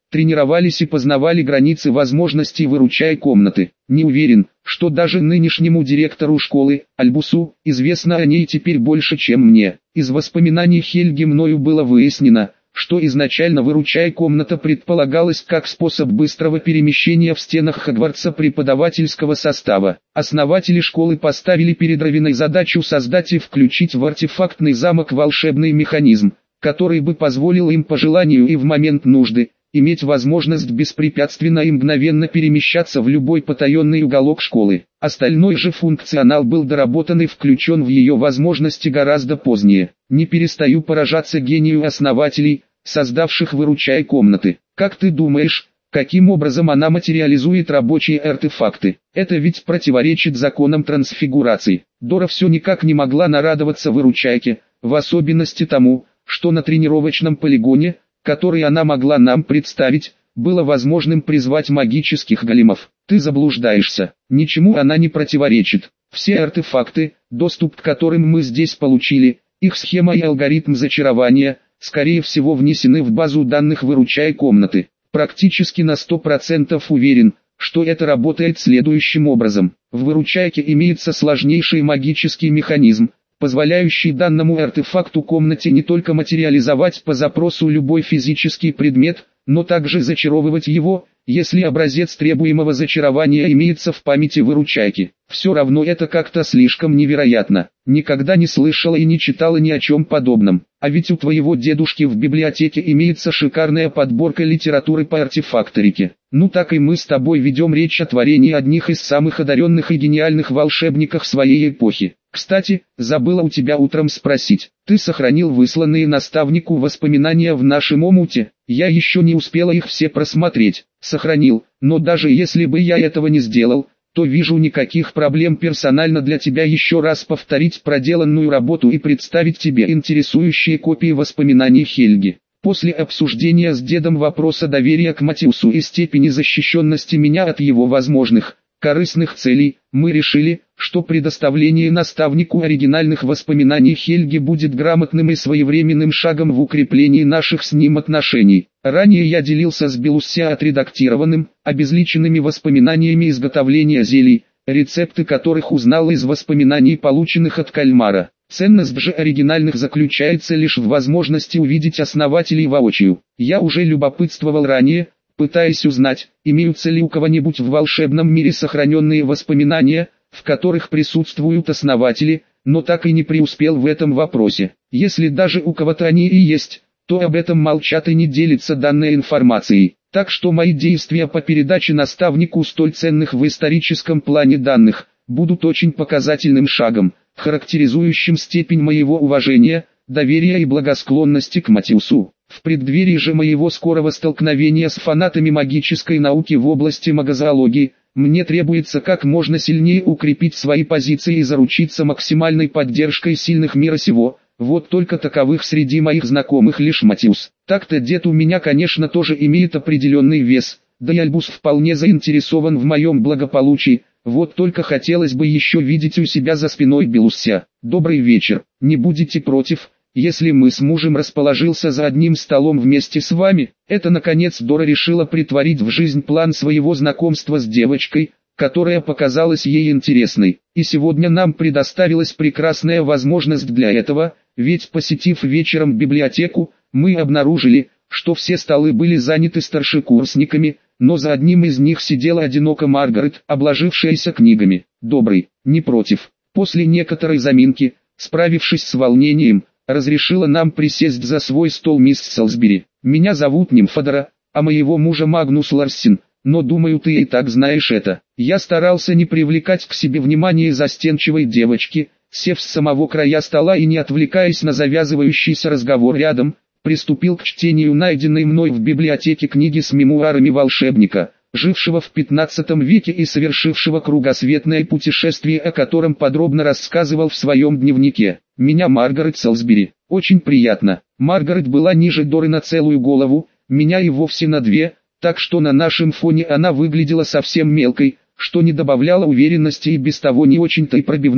тренировались и познавали границы возможностей выручай комнаты. Не уверен, что даже нынешнему директору школы, Альбусу, известно о ней теперь больше, чем мне. Из воспоминаний Хельги мною было выяснено, что изначально выручай комната предполагалась как способ быстрого перемещения в стенах Хогвартса преподавательского состава. Основатели школы поставили перед Равиной задачу создать и включить в артефактный замок волшебный механизм, который бы позволил им по желанию и в момент нужды иметь возможность беспрепятственно и мгновенно перемещаться в любой потаенный уголок школы. Остальной же функционал был доработан и включен в ее возможности гораздо позднее. Не перестаю поражаться гению основателей, создавших выручай комнаты. Как ты думаешь, каким образом она материализует рабочие артефакты? Это ведь противоречит законам трансфигурации. Дора все никак не могла нарадоваться выручайке, в особенности тому, что на тренировочном полигоне, который она могла нам представить, было возможным призвать магических големов. Ты заблуждаешься, ничему она не противоречит. Все артефакты, доступ к которым мы здесь получили, их схема и алгоритм зачарования, скорее всего внесены в базу данных выручай комнаты. Практически на сто процентов уверен, что это работает следующим образом. В выручайке имеется сложнейший магический механизм, позволяющий данному артефакту комнате не только материализовать по запросу любой физический предмет, но также зачаровывать его, если образец требуемого зачарования имеется в памяти выручайки. Все равно это как-то слишком невероятно. Никогда не слышала и не читала ни о чем подобном. А ведь у твоего дедушки в библиотеке имеется шикарная подборка литературы по артефакторике. Ну так и мы с тобой ведем речь о творении одних из самых одаренных и гениальных волшебников своей эпохи. Кстати, забыла у тебя утром спросить, ты сохранил высланные наставнику воспоминания в нашем омуте? Я еще не успела их все просмотреть. Сохранил, но даже если бы я этого не сделал, то вижу никаких проблем персонально для тебя еще раз повторить проделанную работу и представить тебе интересующие копии воспоминаний Хельги. После обсуждения с дедом вопроса доверия к Матиусу и степени защищенности меня от его возможных, корыстных целей, мы решили, что предоставление наставнику оригинальных воспоминаний Хельги будет грамотным и своевременным шагом в укреплении наших с ним отношений. Ранее я делился с Белусси отредактированным, обезличенными воспоминаниями изготовления зелий, рецепты которых узнал из воспоминаний, полученных от Кальмара. Ценность же оригинальных заключается лишь в возможности увидеть основателей воочию. Я уже любопытствовал ранее, пытаясь узнать, имеются ли у кого-нибудь в волшебном мире сохраненные воспоминания, в которых присутствуют основатели, но так и не преуспел в этом вопросе. Если даже у кого-то они и есть, то об этом молчат и не делятся данной информацией. Так что мои действия по передаче наставнику столь ценных в историческом плане данных, будут очень показательным шагом, характеризующим степень моего уважения, доверия и благосклонности к Матиусу. В преддверии же моего скорого столкновения с фанатами магической науки в области магозоологии, мне требуется как можно сильнее укрепить свои позиции и заручиться максимальной поддержкой сильных мира сего. Вот только таковых среди моих знакомых лишь Матиус. Так-то дед у меня, конечно, тоже имеет определенный вес, да и Альбус вполне заинтересован в моем благополучии. Вот только хотелось бы еще видеть у себя за спиной Белусся. Добрый вечер, не будете против, если мы с мужем расположился за одним столом вместе с вами? Это наконец Дора решила притворить в жизнь план своего знакомства с девочкой, которая показалась ей интересной. И сегодня нам предоставилась прекрасная возможность для этого, ведь посетив вечером библиотеку, мы обнаружили, что все столы были заняты старшекурсниками, но за одним из них сидела одиноко Маргарет, обложившаяся книгами. Добрый, не против. После некоторой заминки, справившись с волнением, разрешила нам присесть за свой стол мисс Салсбери. Меня зовут Нимфодора, а моего мужа Магнус Ларсен, но думаю, ты и так знаешь это. Я старался не привлекать к себе внимания застенчивой девочки, сев с самого края стола и не отвлекаясь на завязывающийся разговор рядом, приступил к чтению найденной мной в библиотеке книги с мемуарами волшебника, жившего в пятнадцатом веке и совершившего кругосветное путешествие, о котором подробно рассказывал в своем дневнике. Меня Маргарет Салсбери. Очень приятно. Маргарет была ниже Доры на целую голову, меня и вовсе на две, так что на нашем фоне она выглядела совсем мелкой, что не добавляло уверенности и без того не очень-то и пробивной,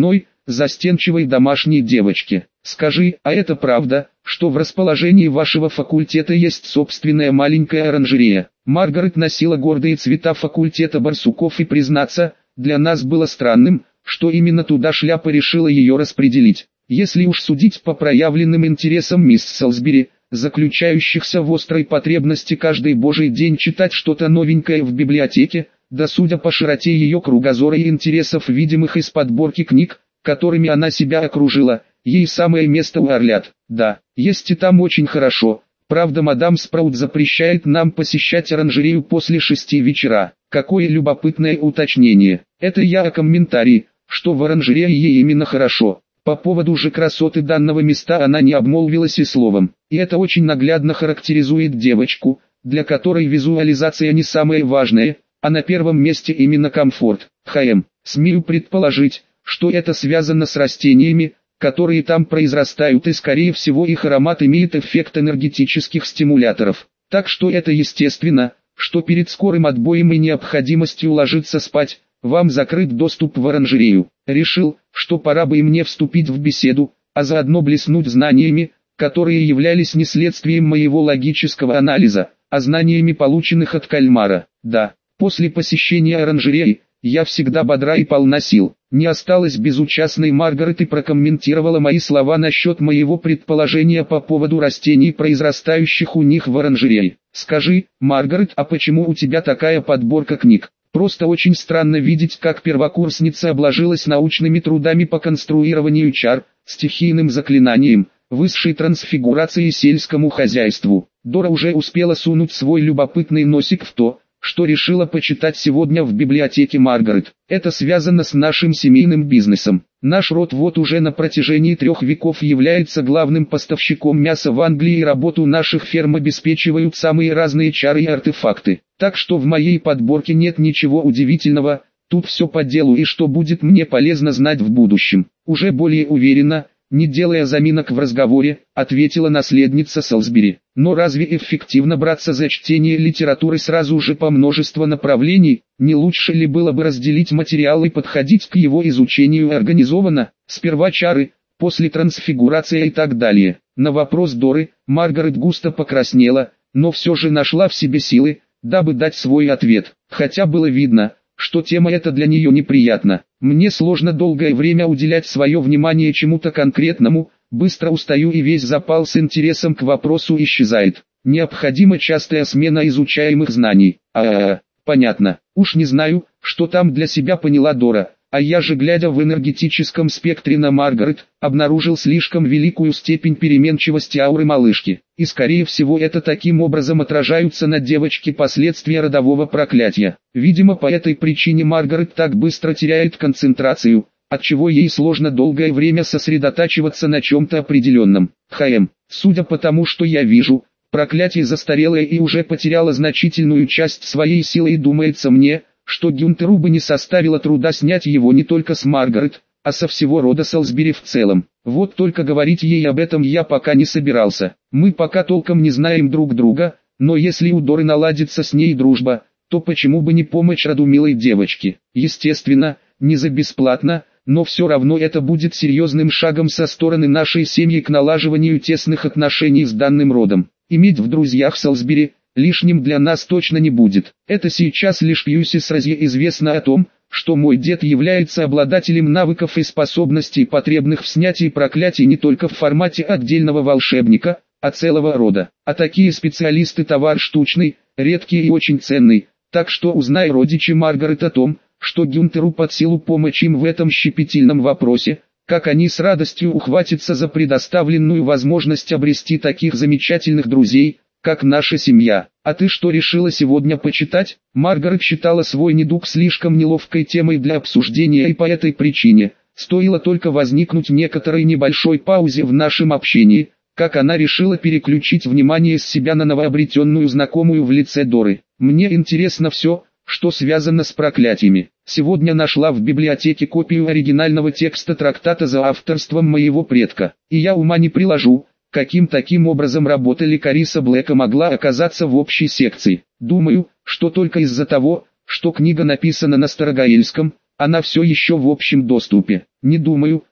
застенчивой домашней девочке. Скажи, а это правда, что в расположении вашего факультета есть собственная маленькая оранжерея? Маргарет носила гордые цвета факультета барсуков, и, признаться, для нас было странным, что именно туда шляпа решила ее распределить. Если уж судить по проявленным интересам мисс Солсбери, заключающихся в острой потребности каждый божий день читать что-то новенькое в библиотеке, да судя по широте ее кругозора и интересов, видимых из подборки книг, которыми она себя окружила, ей самое место у орлят. Да, есть и там очень хорошо. Правда, мадам Спраут запрещает нам посещать оранжерею после шести вечера. Какое любопытное уточнение. Это я о комментарии, что в оранжерее ей именно хорошо. По поводу же красоты данного места она не обмолвилась и словом. И это очень наглядно характеризует девочку, для которой визуализация не самое важное, а на первом месте именно комфорт. Хм, смею предположить, что это связано с растениями, которые там произрастают, и скорее всего их аромат имеет эффект энергетических стимуляторов. Так что это естественно, что перед скорым отбоем и необходимостью ложиться спать, вам закрыт доступ в оранжерею. Решил, что пора бы и мне вступить в беседу, а заодно блеснуть знаниями, которые являлись не следствием моего логического анализа, а знаниями, полученных от кальмара. Да, после посещения оранжереи, я всегда бодра и полна сил. Не осталась безучастной Маргарет и прокомментировала мои слова насчет моего предположения по поводу растений, произрастающих у них в оранжерее. «Скажи, Маргарет, а почему у тебя такая подборка книг? Просто очень странно видеть, как первокурсница обложилась научными трудами по конструированию чар, стихийным заклинанием, высшей трансфигурации и сельскому хозяйству». Дора уже успела сунуть свой любопытный носик в то, что решила почитать сегодня в библиотеке Маргарет. Это связано с нашим семейным бизнесом. Наш род вот уже на протяжении трех веков является главным поставщиком мяса в Англии, и работу наших ферм обеспечивают самые разные чары и артефакты. Так что в моей подборке нет ничего удивительного, тут все по делу, и что будет мне полезно знать в будущем. Уже более уверенно, не делая заминок в разговоре, ответила наследница Солсбери. Но разве эффективно браться за чтение литературы сразу же по множеству направлений? Не лучше ли было бы разделить материал и подходить к его изучению организованно? Сперва чары, после трансфигурация и так далее. На вопрос Доры, Маргарет густо покраснела, но все же нашла в себе силы, дабы дать свой ответ. Хотя было видно, что тема эта для нее неприятна. Мне сложно долгое время уделять свое внимание чему-то конкретному, быстро устаю и весь запал с интересом к вопросу исчезает. Необходима частая смена изучаемых знаний. А, -а, -а понятно. Уж не знаю, что там для себя поняла Дора. А я же, глядя в энергетическом спектре на Маргарет, обнаружил слишком великую степень переменчивости ауры малышки. И скорее всего это таким образом отражаются на девочке последствия родового проклятия. Видимо, по этой причине Маргарет так быстро теряет концентрацию, отчего ей сложно долгое время сосредотачиваться на чем-то определенном. Хм, судя по тому, что я вижу, проклятие застарелое и уже потеряло значительную часть своей силы, и думается мне, что Гюнтеру бы не составило труда снять его не только с Маргарет, а со всего рода Солсбери в целом. Вот только говорить ей об этом я пока не собирался. Мы пока толком не знаем друг друга, но если у Доры наладится с ней дружба, то почему бы не помочь роду милой девочки? Естественно, не за бесплатно, но все равно это будет серьезным шагом со стороны нашей семьи к налаживанию тесных отношений с данным родом. Иметь в друзьях Солсбери лишним для нас точно не будет. Это сейчас лишь Пьюси Сразье известно о том, что мой дед является обладателем навыков и способностей, потребных в снятии проклятий не только в формате отдельного волшебника, а целого рода. А такие специалисты товар штучный, редкий и очень ценный. Так что узнай родичи Маргарет о том, что Гюнтеру под силу помочь им в этом щепетильном вопросе, как они с радостью ухватятся за предоставленную возможность обрести таких замечательных друзей, как наша семья. А ты что решила сегодня почитать? Маргарет считала свой недуг слишком неловкой темой для обсуждения, и по этой причине, стоило только возникнуть некоторой небольшой паузе в нашем общении, как она решила переключить внимание с себя на новообретенную знакомую в лице Доры. Мне интересно все, что связано с проклятиями. Сегодня нашла в библиотеке копию оригинального текста трактата за авторством моего предка, и я ума не приложу, каким таким образом работа лекариса Блэка могла оказаться в общей секции. Думаю, что только из-за того, что книга написана на старогаэльском, она все еще в общем доступе. Не думаю,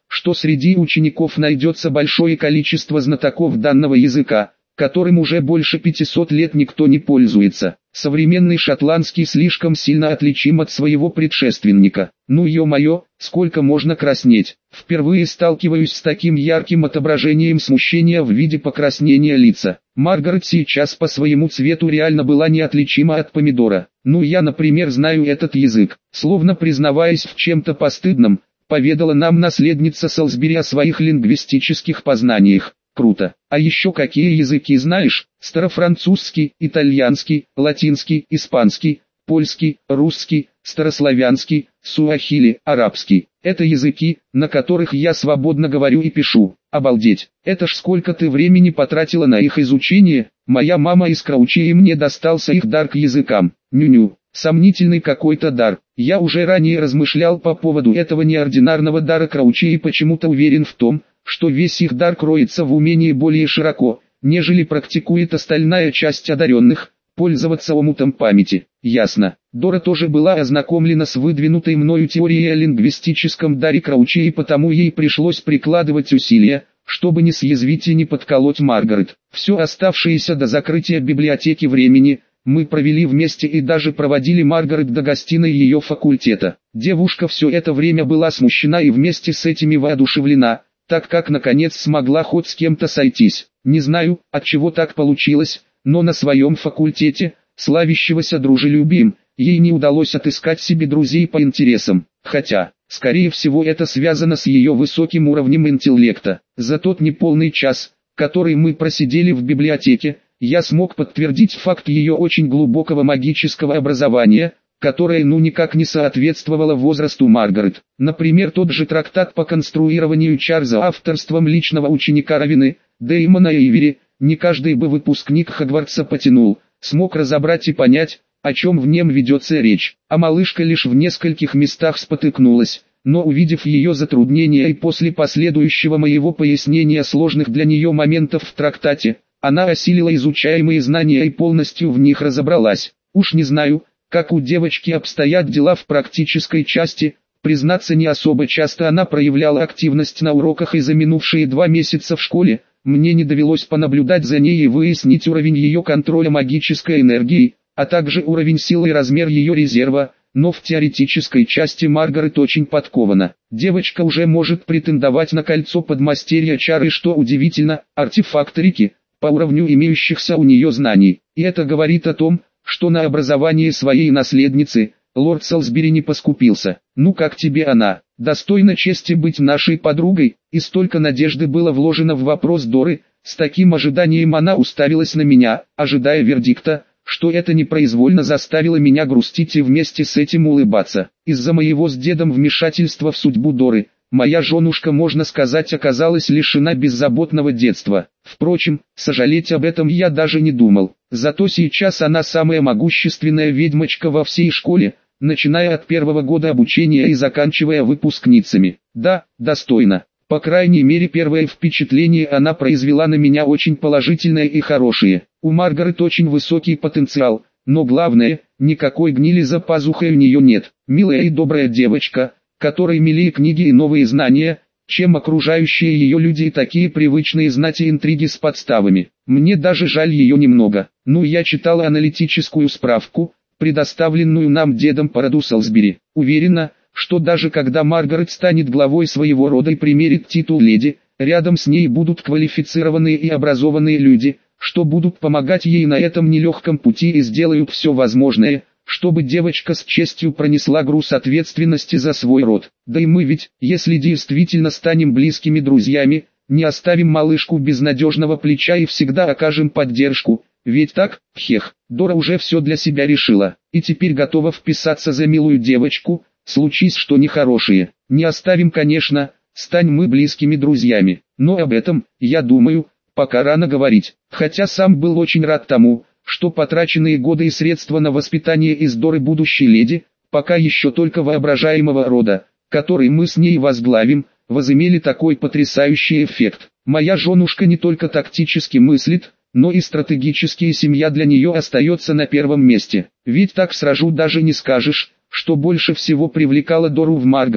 что среди учеников найдется большое количество знатоков данного языка, которым уже больше пятисот лет никто не пользуется. Современный шотландский слишком сильно отличим от своего предшественника. Ну ё-моё, сколько можно краснеть. Впервые сталкиваюсь с таким ярким отображением смущения в виде покраснения лица. Маргарет сейчас по своему цвету реально была неотличима от помидора. Ну я, например, знаю этот язык. Словно признаваясь в чем-то постыдном, поведала нам наследница Солсбери о своих лингвистических познаниях. Круто. А еще какие языки знаешь? Старофранцузский, итальянский, латинский, испанский, польский, русский, старославянский, суахили, арабский. Это языки, на которых я свободно говорю и пишу. Обалдеть. Это ж сколько ты времени потратила на их изучение? Моя мама из Краучи, и мне достался их дар к языкам. Ню-ню. Сомнительный какой-то дар. Я уже ранее размышлял по поводу этого неординарного дара Краучи и почему-то уверен в том, что весь их дар кроется в умении более широко, нежели практикует остальная часть одаренных, пользоваться омутом памяти. Ясно. Дора тоже была ознакомлена с выдвинутой мною теорией о лингвистическом даре Краучи, и потому ей пришлось прикладывать усилия, чтобы не съязвить и не подколоть Маргарет. Все оставшееся до закрытия библиотеки времени мы провели вместе и даже проводили Маргарет до гостиной ее факультета. Девушка все это время была смущена и вместе с этими воодушевлена, так как наконец смогла хоть с кем-то сойтись. Не знаю, от чего так получилось, но на своем факультете, славящегося дружелюбием, ей не удалось отыскать себе друзей по интересам. Хотя, скорее всего, это связано с ее высоким уровнем интеллекта. За тот неполный час, который мы просидели в библиотеке, я смог подтвердить факт ее очень глубокого магического образования, которое ну никак не соответствовало возрасту Маргарет. Например, тот же трактат по конструированию Чарльза авторством личного ученика Равины, Дэймона Эйвери, не каждый бы выпускник Хогвартса потянул, смог разобрать и понять, о чем в нем ведется речь. А малышка лишь в нескольких местах спотыкнулась, но увидев ее затруднения и после последующего моего пояснения сложных для нее моментов в трактате, она осилила изучаемые знания и полностью в них разобралась. Уж не знаю, как у девочки обстоят дела в практической части, признаться, не особо часто она проявляла активность на уроках, и за минувшие два месяца в школе мне не довелось понаблюдать за ней и выяснить уровень ее контроля магической энергии, а также уровень силы и размер ее резерва, но в теоретической части Маргарет очень подкована. Девочка уже может претендовать на кольцо подмастерья чар, и, что удивительно, артефакторики, по уровню имеющихся у нее знаний. И это говорит о том, что на образование своей наследницы лорд Солсбери не поскупился. Ну как тебе она? Достойна чести быть нашей подругой? И столько надежды было вложено в вопрос Доры, с таким ожиданием она уставилась на меня, ожидая вердикта, что это непроизвольно заставило меня грустить и вместе с этим улыбаться. Из-за моего с дедом вмешательства в судьбу Доры, моя женушка, можно сказать, оказалась лишена беззаботного детства. Впрочем, сожалеть об этом я даже не думал. Зато сейчас она самая могущественная ведьмочка во всей школе, начиная от первого года обучения и заканчивая выпускницами. Да, достойно. По крайней мере, первое впечатление она произвела на меня очень положительное и хорошее. У Маргарет очень высокий потенциал, но главное, никакой гнили за пазухой у нее нет. Милая и добрая девочка, которой милее книги и новые знания, чем окружающие ее люди и такие привычные знать и интриги с подставами. Мне даже жаль ее немного. Ну, я читала аналитическую справку, предоставленную нам дедом по роду Солсбери. Уверена, что даже когда Маргарет станет главой своего рода и примерит титул леди, рядом с ней будут квалифицированные и образованные люди, что будут помогать ей на этом нелегком пути и сделают все возможное, чтобы девочка с честью пронесла груз ответственности за свой род. Да и мы ведь, если действительно станем близкими друзьями, не оставим малышку без надежного плеча и всегда окажем поддержку. Ведь так, хех, Дора уже все для себя решила, и теперь готова вписаться за милую девочку, случись что нехорошее. Не оставим, конечно, стань мы близкими друзьями, но об этом, я думаю, пока рано говорить. Хотя сам был очень рад тому, что потраченные годы и средства на воспитание из Доры будущей леди, пока еще только воображаемого рода, который мы с ней возглавим, возымели такой потрясающий эффект. Моя женушка не только тактически мыслит, но и стратегически, и семья для нее остается на первом месте. Ведь так сразу даже не скажешь, что больше всего привлекало Дору в Маргарет.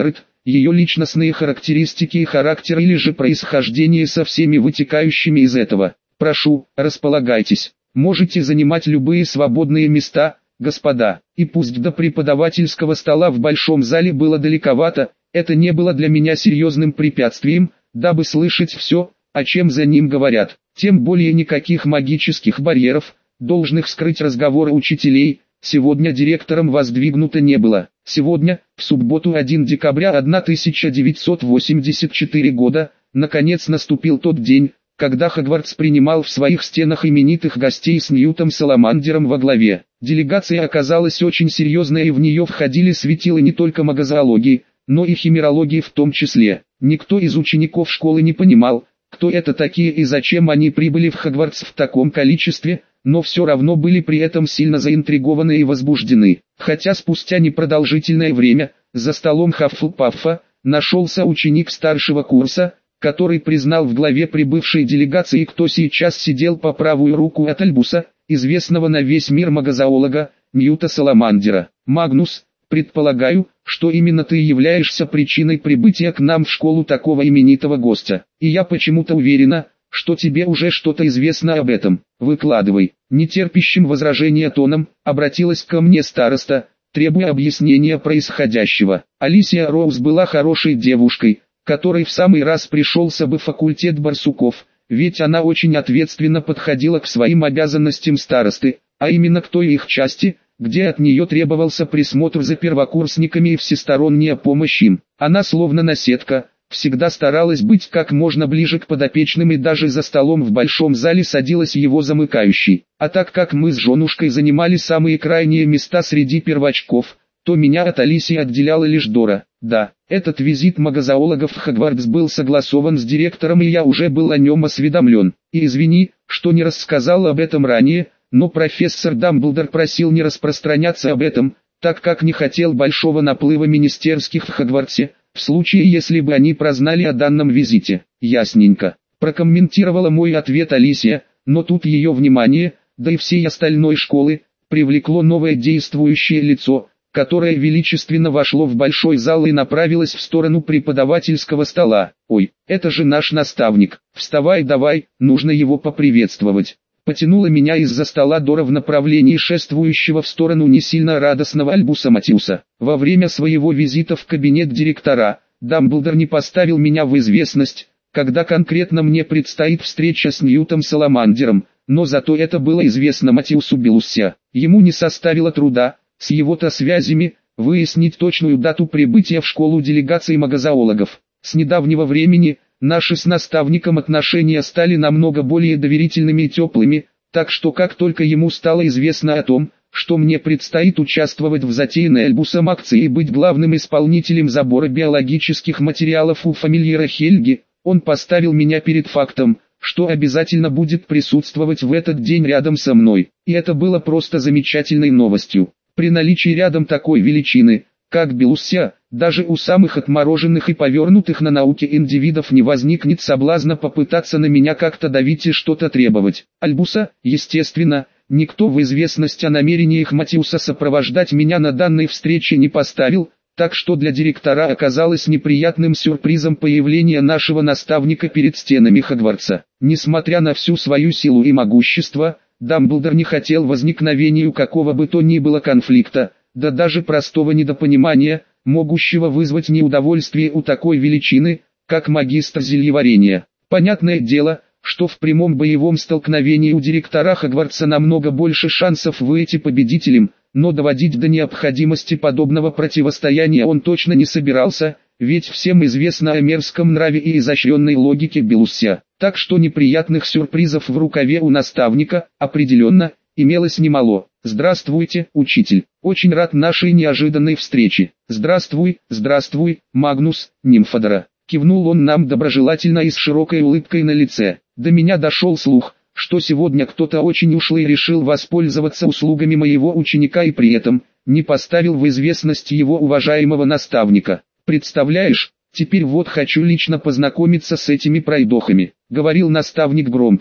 ее личностные характеристики и характер или же происхождение со всеми вытекающими из этого. Прошу, располагайтесь. Можете занимать любые свободные места, господа. И пусть до преподавательского стола в большом зале было далековато, это не было для меня серьезным препятствием, дабы слышать все, о чем за ним говорят. Тем более никаких магических барьеров, должных скрыть разговоры учителей, сегодня директором воздвигнуто не было. Сегодня, в субботу первого декабря тысяча девятьсот восемьдесят четвёртого года, наконец наступил тот день, когда Хогвартс принимал в своих стенах именитых гостей с Ньютом Саламандером во главе. Делегация оказалась очень серьезной, и в нее входили светила не только магозоологии, но и химерологии в том числе. Никто из учеников школы не понимал, кто это такие и зачем они прибыли в Хогвартс в таком количестве, но все равно были при этом сильно заинтригованы и возбуждены. Хотя спустя непродолжительное время, за столом Хаффлпаффа, нашелся ученик старшего курса, который признал в главе прибывшей делегации, кто сейчас сидел по правую руку от Альбуса, известного на весь мир магозоолога, Ньюта Саламандера. «Магнус, предполагаю, что именно ты являешься причиной прибытия к нам в школу такого именитого гостя. И я почему-то уверена, что тебе уже что-то известно об этом. Выкладывай». Нетерпящим возражения тоном обратилась ко мне староста, требуя объяснения происходящего. Алисия Роуз была хорошей девушкой, которой в самый раз пришелся бы факультет барсуков, ведь она очень ответственно подходила к своим обязанностям старосты, а именно к той их части, где от нее требовался присмотр за первокурсниками и всесторонняя помощь им. Она словно наседка, всегда старалась быть как можно ближе к подопечным и даже за столом в большом зале садилась его замыкающей. А так как мы с женушкой занимали самые крайние места среди первочков, то меня от Алисии отделяла лишь Дора. Да, этот визит магозоологов в Хогвартс был согласован с директором, и я уже был о нем осведомлен. И извини, что не рассказал об этом ранее, но профессор Дамблдор просил не распространяться об этом, так как не хотел большого наплыва министерских в Хогвартсе, в случае если бы они прознали о данном визите. Ясненько. Прокомментировала мой ответ Алисия, но тут ее внимание, да и всей остальной школы, привлекло новое действующее лицо, которое величественно вошло в большой зал и направилось в сторону преподавательского стола. «Ой, это же наш наставник, вставай давай, нужно его поприветствовать». Потянула меня из-за стола Дора в направлении шествующего в сторону не сильно радостного Альбуса Матиуса. Во время своего визита в кабинет директора, Дамблдор не поставил меня в известность, когда конкретно мне предстоит встреча с Ньютом Саламандером, но зато это было известно Матиусу Белусся. Ему не составило труда, с его-то связями, выяснить точную дату прибытия в школу делегации магозоологов. С недавнего времени наши с наставником отношения стали намного более доверительными и теплыми, так что как только ему стало известно о том, что мне предстоит участвовать в затеянной Альбусом акции и быть главным исполнителем забора биологических материалов у фамильера Хельги, он поставил меня перед фактом, что обязательно будет присутствовать в этот день рядом со мной. И это было просто замечательной новостью. При наличии рядом такой величины, как Белусся, даже у самых отмороженных и повернутых на науке индивидов не возникнет соблазна попытаться на меня как-то давить и что-то требовать. Альбуса, естественно, никто в известность о намерениях Матиуса сопровождать меня на данной встрече не поставил, так что для директора оказалось неприятным сюрпризом появление нашего наставника перед стенами Хогвартса. Несмотря на всю свою силу и могущество, Дамблдор не хотел возникновению какого бы то ни было конфликта, да даже простого недопонимания, могущего вызвать неудовольствие у такой величины, как магистр зельеварения. Понятное дело, что в прямом боевом столкновении у директора Хогвартса намного больше шансов выйти победителем, но доводить до необходимости подобного противостояния он точно не собирался, ведь всем известно о мерзком нраве и изощренной логике Белусся. Так что неприятных сюрпризов в рукаве у наставника, определенно, имелось немало. «Здравствуйте, учитель. Очень рад нашей неожиданной встрече. Здравствуй, здравствуй, Магнус, Нимфодора». Кивнул он нам доброжелательно и с широкой улыбкой на лице. До меня дошел слух, что сегодня кто-то очень ушлый решил воспользоваться услугами моего ученика и при этом не поставил в известность его уважаемого наставника. «Представляешь, теперь вот хочу лично познакомиться с этими пройдохами», — говорил наставник громко,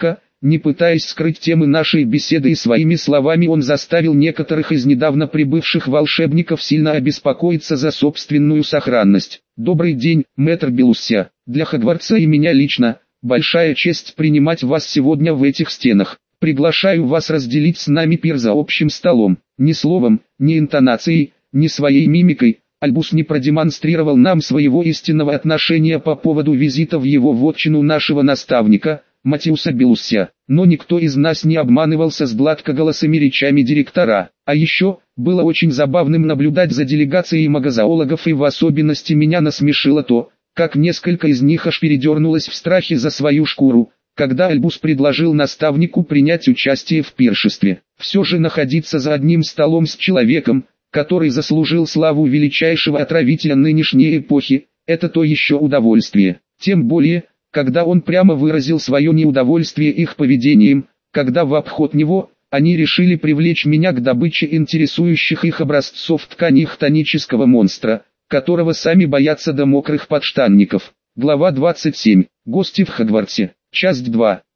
Не пытаясь скрыть темы нашей беседы и своими словами он заставил некоторых из недавно прибывших волшебников сильно обеспокоиться за собственную сохранность. «Добрый день, мэтр Белуссия. Для Хогвартса и меня лично, большая честь принимать вас сегодня в этих стенах. Приглашаю вас разделить с нами пир за общим столом». Ни словом, ни интонацией, ни своей мимикой Альбус не продемонстрировал нам своего истинного отношения по поводу визита в его вотчину нашего наставника, Матиуса Белуссия. Но никто из нас не обманывался с гладкоголосыми речами директора. А еще, было очень забавным наблюдать за делегацией магозоологов, и в особенности меня насмешило то, как несколько из них аж передернулось в страхе за свою шкуру, когда Альбус предложил наставнику принять участие в пиршестве. Все же находиться за одним столом с человеком, который заслужил славу величайшего отравителя нынешней эпохи, это то еще удовольствие. Тем более, когда он прямо выразил свое неудовольствие их поведением, когда в обход него, они решили привлечь меня к добыче интересующих их образцов ткани хтонического монстра, которого сами боятся до мокрых подштанников. Глава двадцать семь. Гости в Хогвартсе. Часть два.